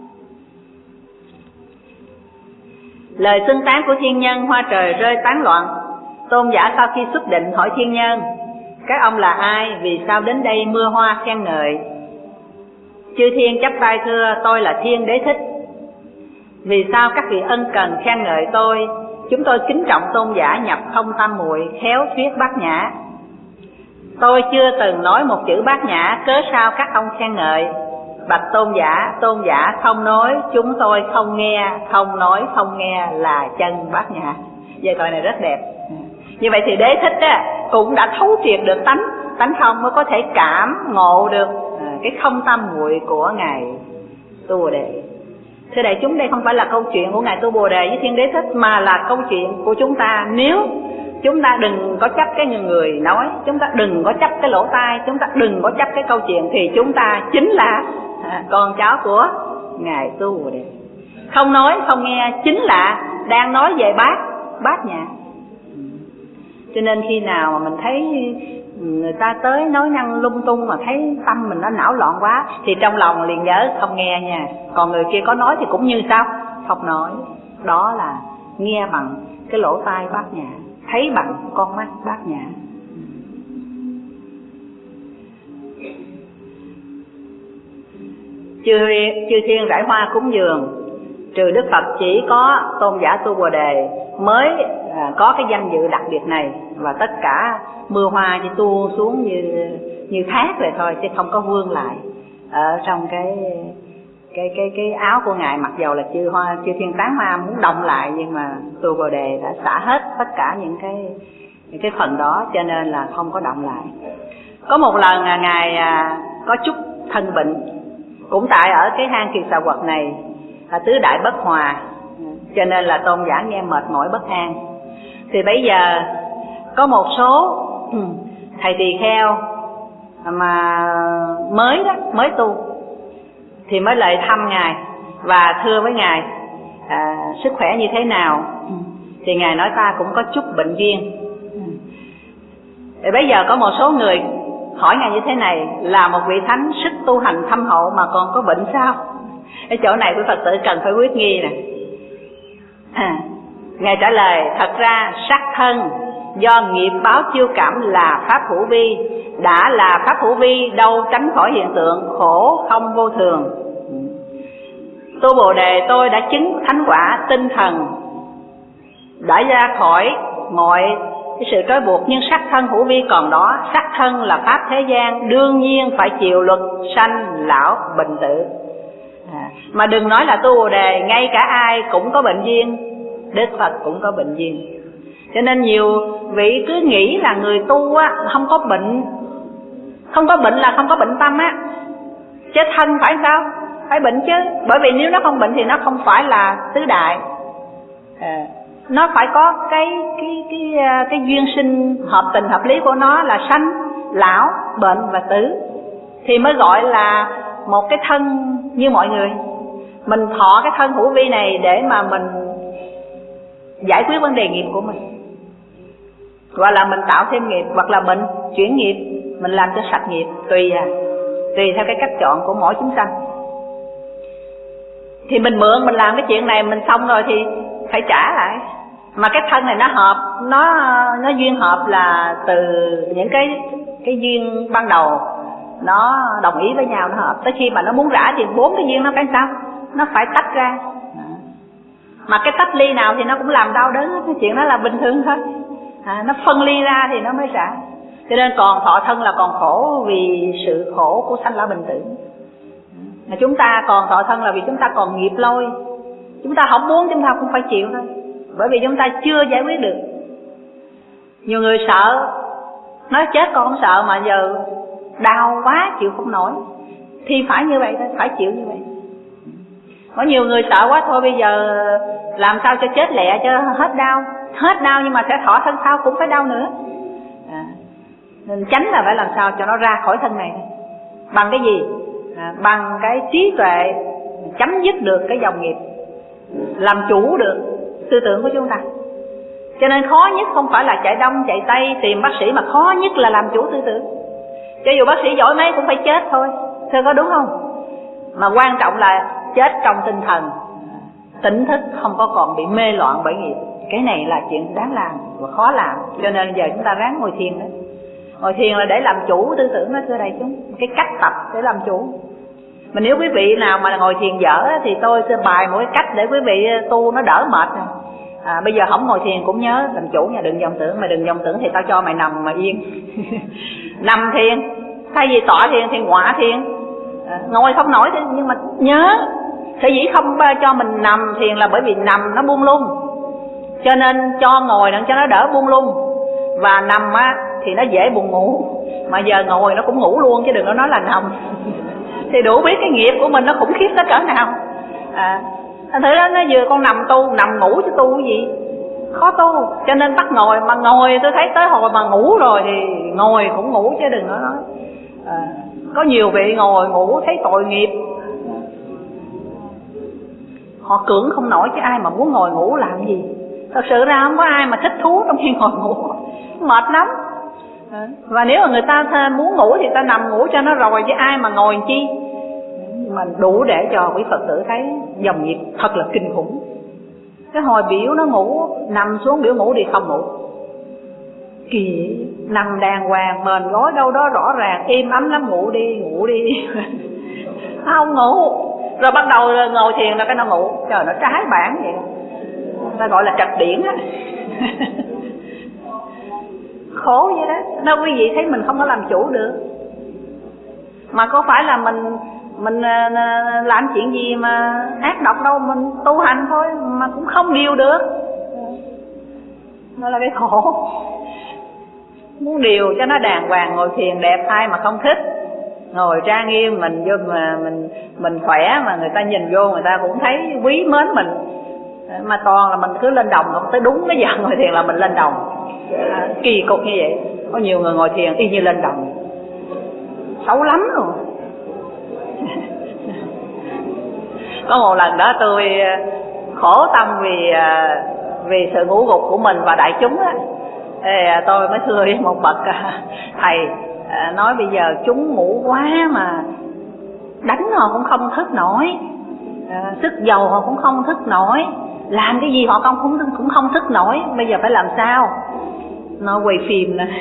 Lời xưng tán của thiên nhân, hoa trời rơi tán loạn. Tôn giả sau khi xuất định hỏi thiên nhân: các ông là ai? Vì sao đến đây mưa hoa khen ngợi? Chư thiên chắp tay thưa: tôi là Thiên Đế Thích. Vì sao các vị ân cần khen ngợi tôi? Chúng tôi kính trọng tôn giả nhập không tam muội, khéo thuyết bát nhã. Tôi chưa từng nói một chữ bát nhã, cớ sao các ông khen ngợi? Bạch tôn giả, tôn giả không nói, chúng tôi không nghe, không nói không nghe là chân bát nhã. Về câu này rất đẹp. Như vậy thì Đế Thích á, cũng đã thấu triệt được tánh tánh không, mới có thể cảm ngộ được cái không tam muội của Ngài Tu Bồ Đề. Thưa đại chúng, đây không phải là câu chuyện của Ngài Tu Bồ Đề với Thiên Đế Thích, mà là câu chuyện của chúng ta. Nếu chúng ta đừng có chấp cái người nói, chúng ta đừng có chấp cái lỗ tai, chúng ta đừng có chấp cái câu chuyện, thì chúng ta chính là à, con cháu của Ngài Tu Bồ Đề. Không nói không nghe chính là đang nói về bát bát nhã. Cho nên khi nào mà mình thấy người ta tới nói năng lung tung mà thấy tâm mình nó não loạn quá thì trong lòng liền nhớ không nghe nha. Còn người kia có nói thì cũng như sao? Không nói. Đó là nghe bằng cái lỗ tai bát nhã, thấy bằng con mắt bát nhã. Chư, chư thiên rải hoa cúng dường, trừ Đức Phật chỉ có tôn giả Tu Bồ Đề mới à, có cái danh dự đặc biệt này, và tất cả mưa hoa chỉ tu xuống như như thác vậy thôi, chứ không có vương lại ở trong cái cái cái cái áo của ngài. Mặc dầu là chư hoa chư thiên tán hoa muốn động lại, nhưng mà Tu Bồ Đề đã xả hết tất cả những cái những cái phần đó, cho nên là không có động lại. Có một lần à, ngài à, có chút thân bệnh, cũng tại ở cái hang Kiệt Xà Quật này là tứ đại bất hòa, cho nên là tôn giả nghe mệt mỏi bất an. Thì bây giờ có một số thầy tỳ kheo mà mới đó, mới tu thì mới lại thăm ngài và thưa với ngài à, sức khỏe như thế nào. Thì ngài nói ta cũng có chút bệnh duyên. Thì bây giờ có một số người hỏi ngài như thế này, là một vị thánh sức tu hành thâm hậu mà còn có bệnh sao? Ở chỗ này quý Phật tử cần phải quyết nghi nè. À, ngài trả lời, thật ra sắc thân do nghiệp báo chiêu cảm là pháp hữu vi, đã là pháp hữu vi đâu tránh khỏi hiện tượng khổ không vô thường. Tu Bồ Đề tôi đã chứng thánh quả tinh thần, đã ra khỏi mọi cái sự trói buộc, nhưng sắc thân hữu vi còn đó. Sắc thân là pháp thế gian, đương nhiên phải chịu luật sanh lão bệnh tử. À, mà đừng nói là Tu Bồ Đề, ngay cả ai cũng có bệnh duyên, Đức Phật cũng có bệnh duyên. Cho nên nhiều vị cứ nghĩ là người tu á không có bệnh, không có bệnh là không có bệnh tâm á, chứ thân phải sao? Phải bệnh chứ, bởi vì nếu nó không bệnh thì nó không phải là tứ đại. À, nó phải có cái cái cái cái duyên sinh hợp tình hợp lý của nó là sanh, lão, bệnh và tử, thì mới gọi là một cái thân như mọi người. Mình thọ cái thân hữu vi này để mà mình giải quyết vấn đề nghiệp của mình, hoặc là mình tạo thêm nghiệp, hoặc là mình chuyển nghiệp, mình làm cho sạch nghiệp, tùy à, tùy theo cái cách chọn của mỗi chúng sanh. Thì mình mượn mình làm cái chuyện này, mình xong rồi thì phải trả lại. Mà cái thân này nó hợp, nó nó duyên hợp là từ những cái cái duyên ban đầu nó đồng ý với nhau, nó hợp. Tới khi mà nó muốn rã thì bốn cái duyên nó phải sao? Nó phải tách ra. Mà cái tách ly nào thì nó cũng làm đau đớn, cái chuyện đó là bình thường thôi. À, nó phân ly ra thì nó mới rã. Cho nên còn thọ thân là còn khổ vì sự khổ của sanh lão bệnh tử. Mà chúng ta còn thọ thân là vì chúng ta còn nghiệp lôi. Chúng ta không muốn chúng ta cũng phải chịu thôi, bởi vì chúng ta chưa giải quyết được. Nhiều người sợ, nói chết con không sợ, mà giờ đau quá chịu không nổi, thì phải như vậy thôi, phải chịu như vậy. Có nhiều người sợ quá thôi, bây giờ làm sao cho chết lẹ cho hết đau. Hết đau nhưng mà sẽ thọ thân sau cũng phải đau nữa. À, nên tránh là phải làm sao cho nó ra khỏi thân này. Bằng cái gì? À, bằng cái trí tuệ chấm dứt được cái dòng nghiệp, làm chủ được tư tưởng của chúng ta. Cho nên khó nhất không phải là chạy đông chạy tây tìm bác sĩ, mà khó nhất là làm chủ tư tưởng. Cho dù bác sĩ giỏi mấy cũng phải chết thôi, thưa có đúng không? Mà quan trọng là chết trong tinh thần, tỉnh thức, không có còn bị mê loạn bởi nghiệp. Cái này là chuyện đáng làm và khó làm. Cho nên giờ chúng ta ráng ngồi thiền đó. Ngồi thiền là để làm chủ tư tưởng đó, thưa đại chúng. Cái cách tập để làm chủ. Mà nếu quý vị nào mà ngồi thiền dở thì tôi sẽ bài một cái cách để quý vị tu nó đỡ mệt này. À, bây giờ không ngồi thiền cũng nhớ làm chủ nha, đừng vọng tưởng. Mà đừng vọng tưởng thì tao cho mày nằm mà yên. Nằm thiền, thay vì tọa thiền thì ngọa thiền. À, ngồi không nổi thì, nhưng mà nhớ sở dĩ không cho mình nằm thiền là bởi vì nằm nó buông lung, cho nên cho ngồi để cho nó đỡ buông lung. Và nằm á thì nó dễ buồn ngủ, mà giờ ngồi nó cũng ngủ luôn chứ đừng có nói là nằm. Thì đủ biết cái nghiệp của mình nó khủng khiếp tới cỡ nào. À, thành thử đó nó vừa con nằm tu, nằm ngủ chứ tu cái gì. khó tu, cho nên bắt ngồi. Mà ngồi tôi thấy tới hồi mà ngủ rồi thì ngồi cũng ngủ chứ đừng có nói. À, có nhiều vị ngồi ngủ thấy tội nghiệp, họ cưỡng không nổi, chứ ai mà muốn ngồi ngủ làm gì. Thật sự ra không có ai mà thích thú trong khi ngồi ngủ, mệt lắm. À, và nếu mà người ta muốn ngủ thì ta nằm ngủ cho nó rồi, chứ ai mà ngồi chi. Mà đủ để cho quý Phật tử thấy dòng nghiệp thật là kinh khủng. Cái hồi biểu nó ngủ, nằm xuống biểu ngủ đi không ngủ, kỳ nằm đàng hoàng mền gối đâu đó rõ ràng im ấm lắm, ngủ đi ngủ đi không ngủ. Rồi bắt đầu ngồi thiền là cái nó ngủ. Trời, nó trái bản vậy, ta gọi là trật điển á. Khổ vậy đó. Đâu quý vị thấy mình không có làm chủ được. Mà có phải là mình Mình làm chuyện gì mà ác độc đâu, mình tu hành thôi mà cũng không điều được. Đó là cái khổ. Muốn điều cho nó đàng hoàng, ngồi thiền đẹp, ai mà không thích. Ngồi trang nghiêm mình vô mà mình mình khỏe mà người ta nhìn vô người ta cũng thấy quý mến mình. Mà toàn là mình cứ lên đồng, không tới đúng cái giờ ngồi thiền là mình lên đồng. À, kỳ cục như vậy. Có nhiều người ngồi thiền y như lên đồng, xấu lắm rồi. Có một lần đó tôi khổ tâm vì vì sự ngủ gục của mình và đại chúng á, tôi mới thưa với một bậc thầy, nói bây giờ chúng ngủ quá mà đánh họ cũng không thức nổi, sức dầu họ cũng không thức nổi, làm cái gì họ không cũng cũng không thức nổi, bây giờ phải làm sao? Nó quay phim nè.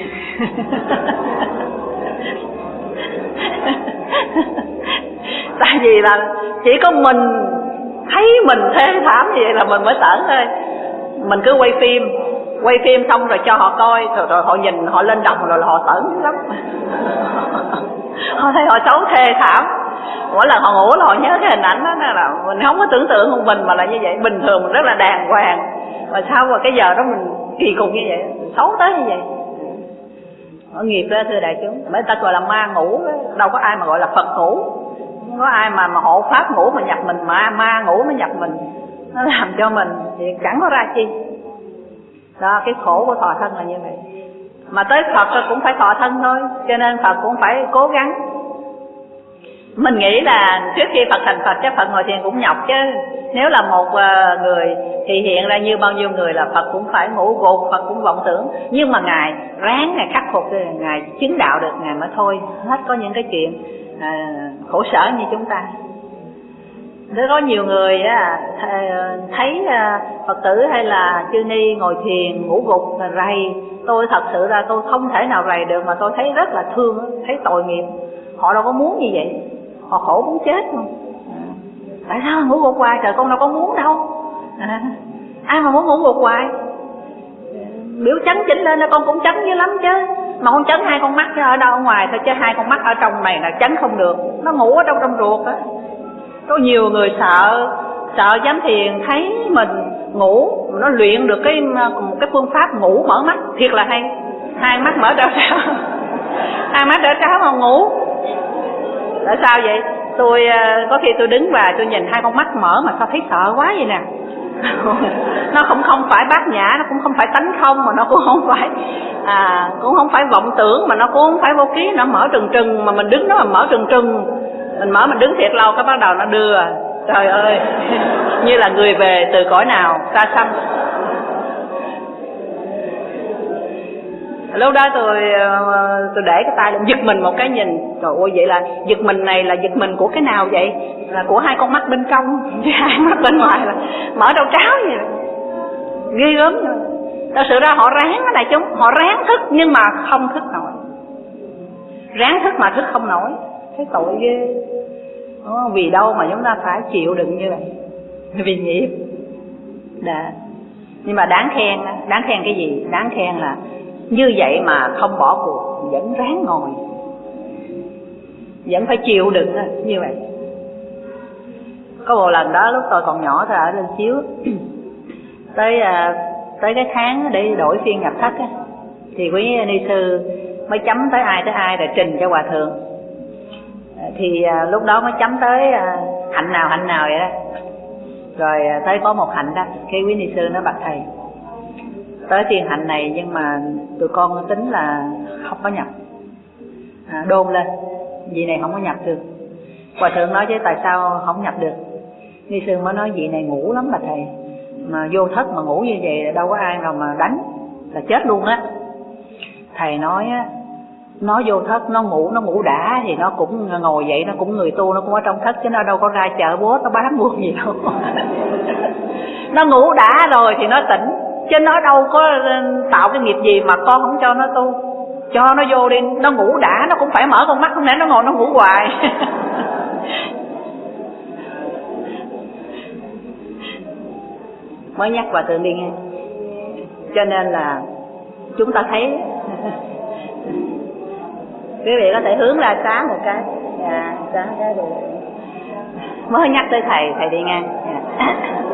Tại vì là chỉ có mình thấy mình thê thảm như vậy là mình mới tởn thôi. Mình cứ quay phim, quay phim xong rồi cho họ coi, rồi, rồi họ nhìn, họ lên đồng rồi là họ tởn dữ lắm. Họ thấy họ xấu thê thảm. Mỗi lần họ ngủ là họ nhớ cái hình ảnh đó, là mình không có tưởng tượng của mình mà là như vậy. Bình thường mình rất là đàng hoàng, mà sao mà cái giờ đó mình kỳ cục như vậy, mình xấu tới như vậy. Ở nghiệp đó thưa đại chúng, mấy ta gọi là ma ngủ đó. Đâu có ai mà gọi là Phật ngủ. Không có ai mà, mà hộ pháp ngủ mà nhập mình, mà ma ngủ mà nhập mình. Nó làm cho mình thì chẳng có ra chi. Đó, cái khổ của thọ thân là như vậy. Mà tới Phật cũng phải thọ thân thôi, cho nên Phật cũng phải cố gắng. Mình nghĩ là trước khi Phật thành Phật chắc Phật ngồi thiền cũng nhọc chứ. Nếu là một người thì hiện ra như bao nhiêu người là Phật cũng phải ngủ gục, Phật cũng vọng tưởng. Nhưng mà Ngài ráng, Ngài khắc phục, Ngài chứng đạo được, Ngài mới thôi. Hết có những cái chuyện à, khổ sở như chúng ta. Thế có nhiều người á, thấy Phật tử hay là chư ni ngồi thiền ngủ gục là rầy. Tôi thật sự ra tôi không thể nào rầy được, mà tôi thấy rất là thương, thấy tội nghiệp. Họ đâu có muốn như vậy, họ khổ muốn chết không? Tại sao ngủ gục hoài? Trời, con đâu có muốn đâu. À, ai mà muốn ngủ gục hoài? Biểu chấn chỉnh lên là con cũng chấn dữ lắm chứ. Mà con chấn hai con mắt chứ ở đâu, ở ngoài thôi, chứ hai con mắt ở trong này là chấn không được. Nó ngủ ở trong trong ruột á. Có nhiều người sợ, sợ dám thiền thấy mình ngủ, nó luyện được cái một cái phương pháp ngủ mở mắt thiệt là hay. Hai mắt mở trao trao, hai mắt trở tráo mà ngủ. Tại sao vậy? Tôi có khi tôi đứng và tôi nhìn hai con mắt mở mà sao thấy sợ quá vậy nè. Nó cũng không phải bát nhã, nó cũng không phải tánh không, mà nó cũng không phải à, cũng không phải vọng tưởng, mà nó cũng không phải vô ký. Nó mở trừng trừng, mà mình đứng đó mà mở trừng trừng, mình mở mình đứng thiệt lâu cái bắt đầu nó đưa. Trời ơi, như là người về từ cõi nào xa xăm. Lúc đó tôi tôi để cái tay lên giật mình một cái nhìn. Trời ơi, vậy là giật mình này là giật mình của cái nào vậy? Là của hai con mắt bên trong, chứ hai mắt bên ngoài là mở đầu tráo vậy. Ghê gớm rồi. Thật sự ra họ ráng cái này chúng, họ ráng thức nhưng mà không thức nổi. Ráng thức mà thức không nổi, cái tội ghê. Đó, vì đâu mà chúng ta phải chịu đựng như vậy? Vì nghiệp. Đã. Nhưng mà đáng khen, đáng khen cái gì? Đáng khen là như vậy mà không bỏ cuộc, vẫn ráng ngồi, vẫn phải chịu đựng như vậy. Có một lần đó lúc tôi còn nhỏ, tôi ở lên chiếu tới tới cái tháng để đổi phiên nhập thất á, thì quý ni sư mới chấm tới ai tới ai rồi trình cho hòa thượng. Thì lúc đó mới chấm tới hạnh nào hạnh nào vậy đó. Rồi tới có một hạnh đó, cái quý ni sư nó bạch thầy: tới thiền hạnh này, nhưng mà tụi con tính là không có nhập, à, đôn lên vị này không có nhập được. Hòa thượng nói chứ tại sao không nhập được? Ni sư mới nói vị này ngủ lắm bà thầy, mà vô thất mà ngủ như vậy đâu có ai nào mà đánh, là chết luôn á. Thầy nói á, nó vô thất nó ngủ, nó ngủ đã thì nó cũng ngồi vậy, nó cũng người tu, nó cũng ở trong thất chứ nó đâu có ra chợ búa nó bán buôn gì đâu. Nó ngủ đã rồi thì nó tỉnh, chứ nó đâu có tạo cái nghiệp gì mà con không cho nó tu. Cho nó vô đi, nó ngủ đã nó cũng phải mở con mắt, không lẽ nó ngồi nó ngủ hoài. Mới nhắc Hòa thượng đi nghe. Cho nên là chúng ta thấy quý vị có thể hướng ra sáng một cái, dạ, sáng cái rồi. Mới nhắc tới thầy, thầy đi ngang. Dạ.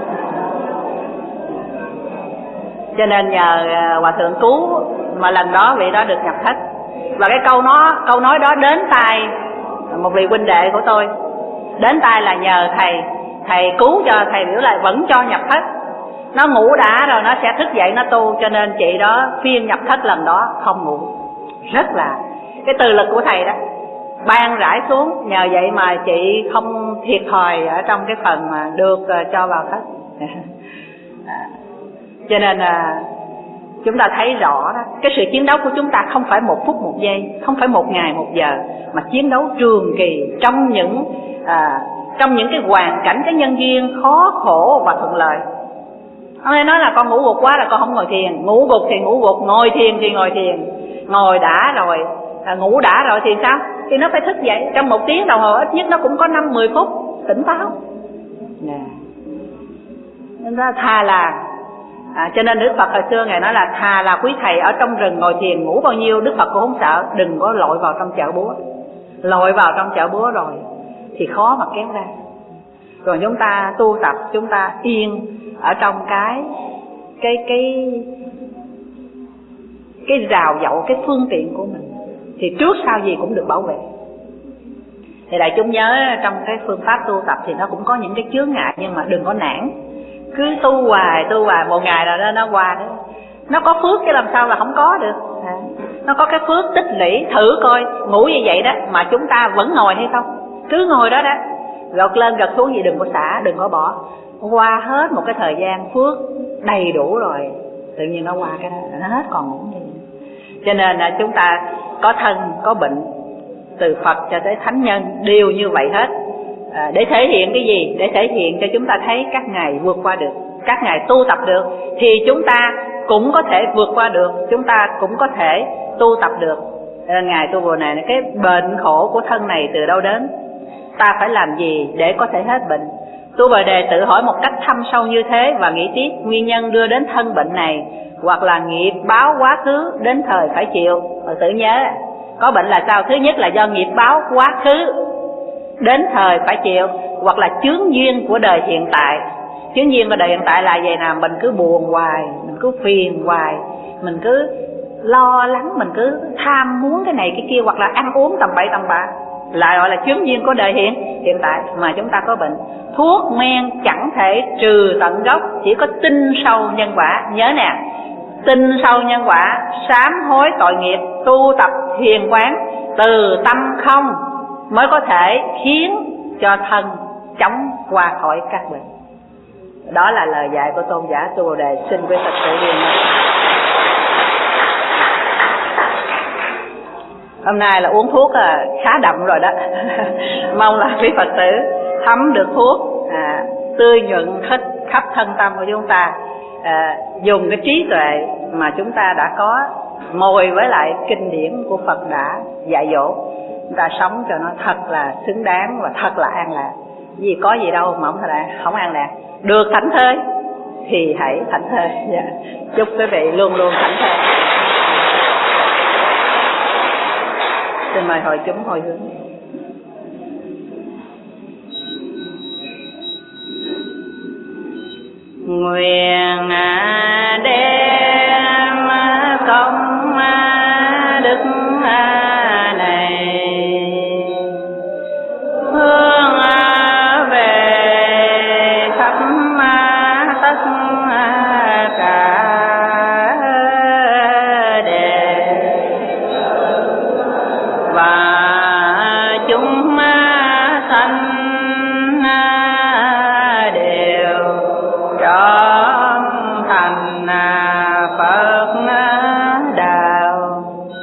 Cho nên nhờ Hòa thượng cứu mà lần đó vị đó được nhập thất. Và cái câu nó câu nói đó đến tai một vị huynh đệ của tôi, đến tai là nhờ thầy, thầy cứu cho, thầy biểu lại vẫn cho nhập thất. Nó ngủ đã rồi nó sẽ thức dậy nó tu, cho nên chị đó phiên nhập thất lần đó không ngủ. Rất là cái từ lực của thầy đó ban rải xuống, nhờ vậy mà chị không thiệt thòi ở trong cái phần mà được cho vào thất. Cho nên là chúng ta thấy rõ đó, cái sự chiến đấu của chúng ta không phải một phút một giây, không phải một ngày một giờ, mà chiến đấu trường kỳ trong những à, trong những cái hoàn cảnh, cái nhân duyên khó khổ và thuận lợi. Ông ấy nói là con ngủ gục quá là con không ngồi thiền, ngủ gục thì ngủ gục, ngồi thiền thì ngồi thiền. Ngồi đã rồi, à, ngủ đã rồi thì sao? Thì nó phải thức dậy, trong một tiếng đồng hồ ít nhất nó cũng có năm mười phút tỉnh táo. Nè, nên ra thà là à, cho nên Đức Phật hồi xưa Ngài nói là thà là quý thầy ở trong rừng ngồi thiền ngủ bao nhiêu Đức Phật cũng không sợ, đừng có lội vào trong chợ búa. Lội vào trong chợ búa rồi thì khó mà kéo ra. Còn chúng ta tu tập, chúng ta yên ở trong cái cái cái cái rào dậu, cái phương tiện của mình, thì trước sau gì cũng được bảo vệ. Thì đại chúng nhớ trong cái phương pháp tu tập thì nó cũng có những cái chướng ngại, nhưng mà đừng có nản. Cứ tu hoài, tu hoài, một ngày nào đó nó qua đó. Nó có phước chứ làm sao là không có được. À, nó có cái phước tích lũy, thử coi, ngủ như vậy đó mà chúng ta vẫn ngồi hay không. Cứ ngồi đó đó, gật lên gật xuống gì đừng có xả, đừng có bỏ. Qua hết một cái thời gian phước đầy đủ rồi, tự nhiên nó qua cái đó, nó hết còn ngủ gì. Cho nên là chúng ta có thân, có bệnh, từ Phật cho tới thánh nhân đều như vậy hết. À, để thể hiện cái gì? Để thể hiện cho chúng ta thấy các ngài vượt qua được, các ngài tu tập được, thì chúng ta cũng có thể vượt qua được, chúng ta cũng có thể tu tập được. Nên ngài tu bồ này, cái bệnh khổ của thân này từ đâu đến? Ta phải làm gì để có thể hết bệnh? Tu Bồ Đề tự hỏi một cách thâm sâu như thế và nghĩ tiếp nguyên nhân đưa đến thân bệnh này, hoặc là nghiệp báo quá khứ đến thời phải chịu. Phật tử nhớ, có bệnh là sao? Thứ nhất là do nghiệp báo quá khứ đến thời phải chịu, hoặc là chướng duyên của đời hiện tại. Chướng duyên của đời hiện tại là vậy nào? Mình cứ buồn hoài, mình cứ phiền hoài, mình cứ lo lắng, mình cứ tham muốn cái này cái kia, hoặc là ăn uống tầm bậy tầm bạ, lại gọi là chướng duyên của đời hiện hiện tại mà chúng ta có bệnh. Thuốc men chẳng thể trừ tận gốc, chỉ có tin sâu nhân quả. Nhớ nè, tin sâu nhân quả, sám hối tội nghiệp, tu tập thiền quán từ tâm không mới có thể khiến cho thân chống qua khỏi các bệnh. Đó là lời dạy của tôn giả Tu Bồ Đề. Xin quý Phật tử riêng. Hôm nay là uống thuốc à, khá đậm rồi đó. Mong là quý Phật tử thấm được thuốc à, tươi nhuận khắp, khắp thân tâm của chúng ta. À, dùng cái trí tuệ mà chúng ta đã có, mồi với lại kinh điển của Phật đã dạy dỗ, chúng ta sống cho nó thật là xứng đáng và thật là an lạc. Vì có gì đâu mà không thật là không an lạc. Được thảnh thơi thì hãy thảnh thơi. Yeah. Chúc quý vị luôn luôn thảnh thơi. Xin mời hội chúng hồi hướng. Nguyện đem công đức này hướng về khắp tất cả thành Phật đạo.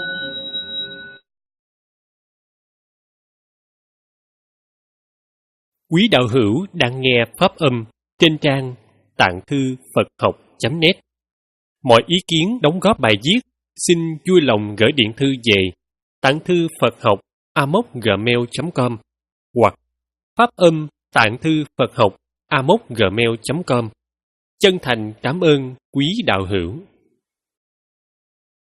Quý đạo hữu đang nghe pháp âm trên trang tạng thư Phật học chấm net. Mọi ý kiến đóng góp bài viết xin vui lòng gửi điện thư về tạng thư Phật học a m o c gmail chấm com hoặc pháp âm tạng thư Phật học a m o c gmail chấm com. Chân thành cảm ơn quý đạo hữu.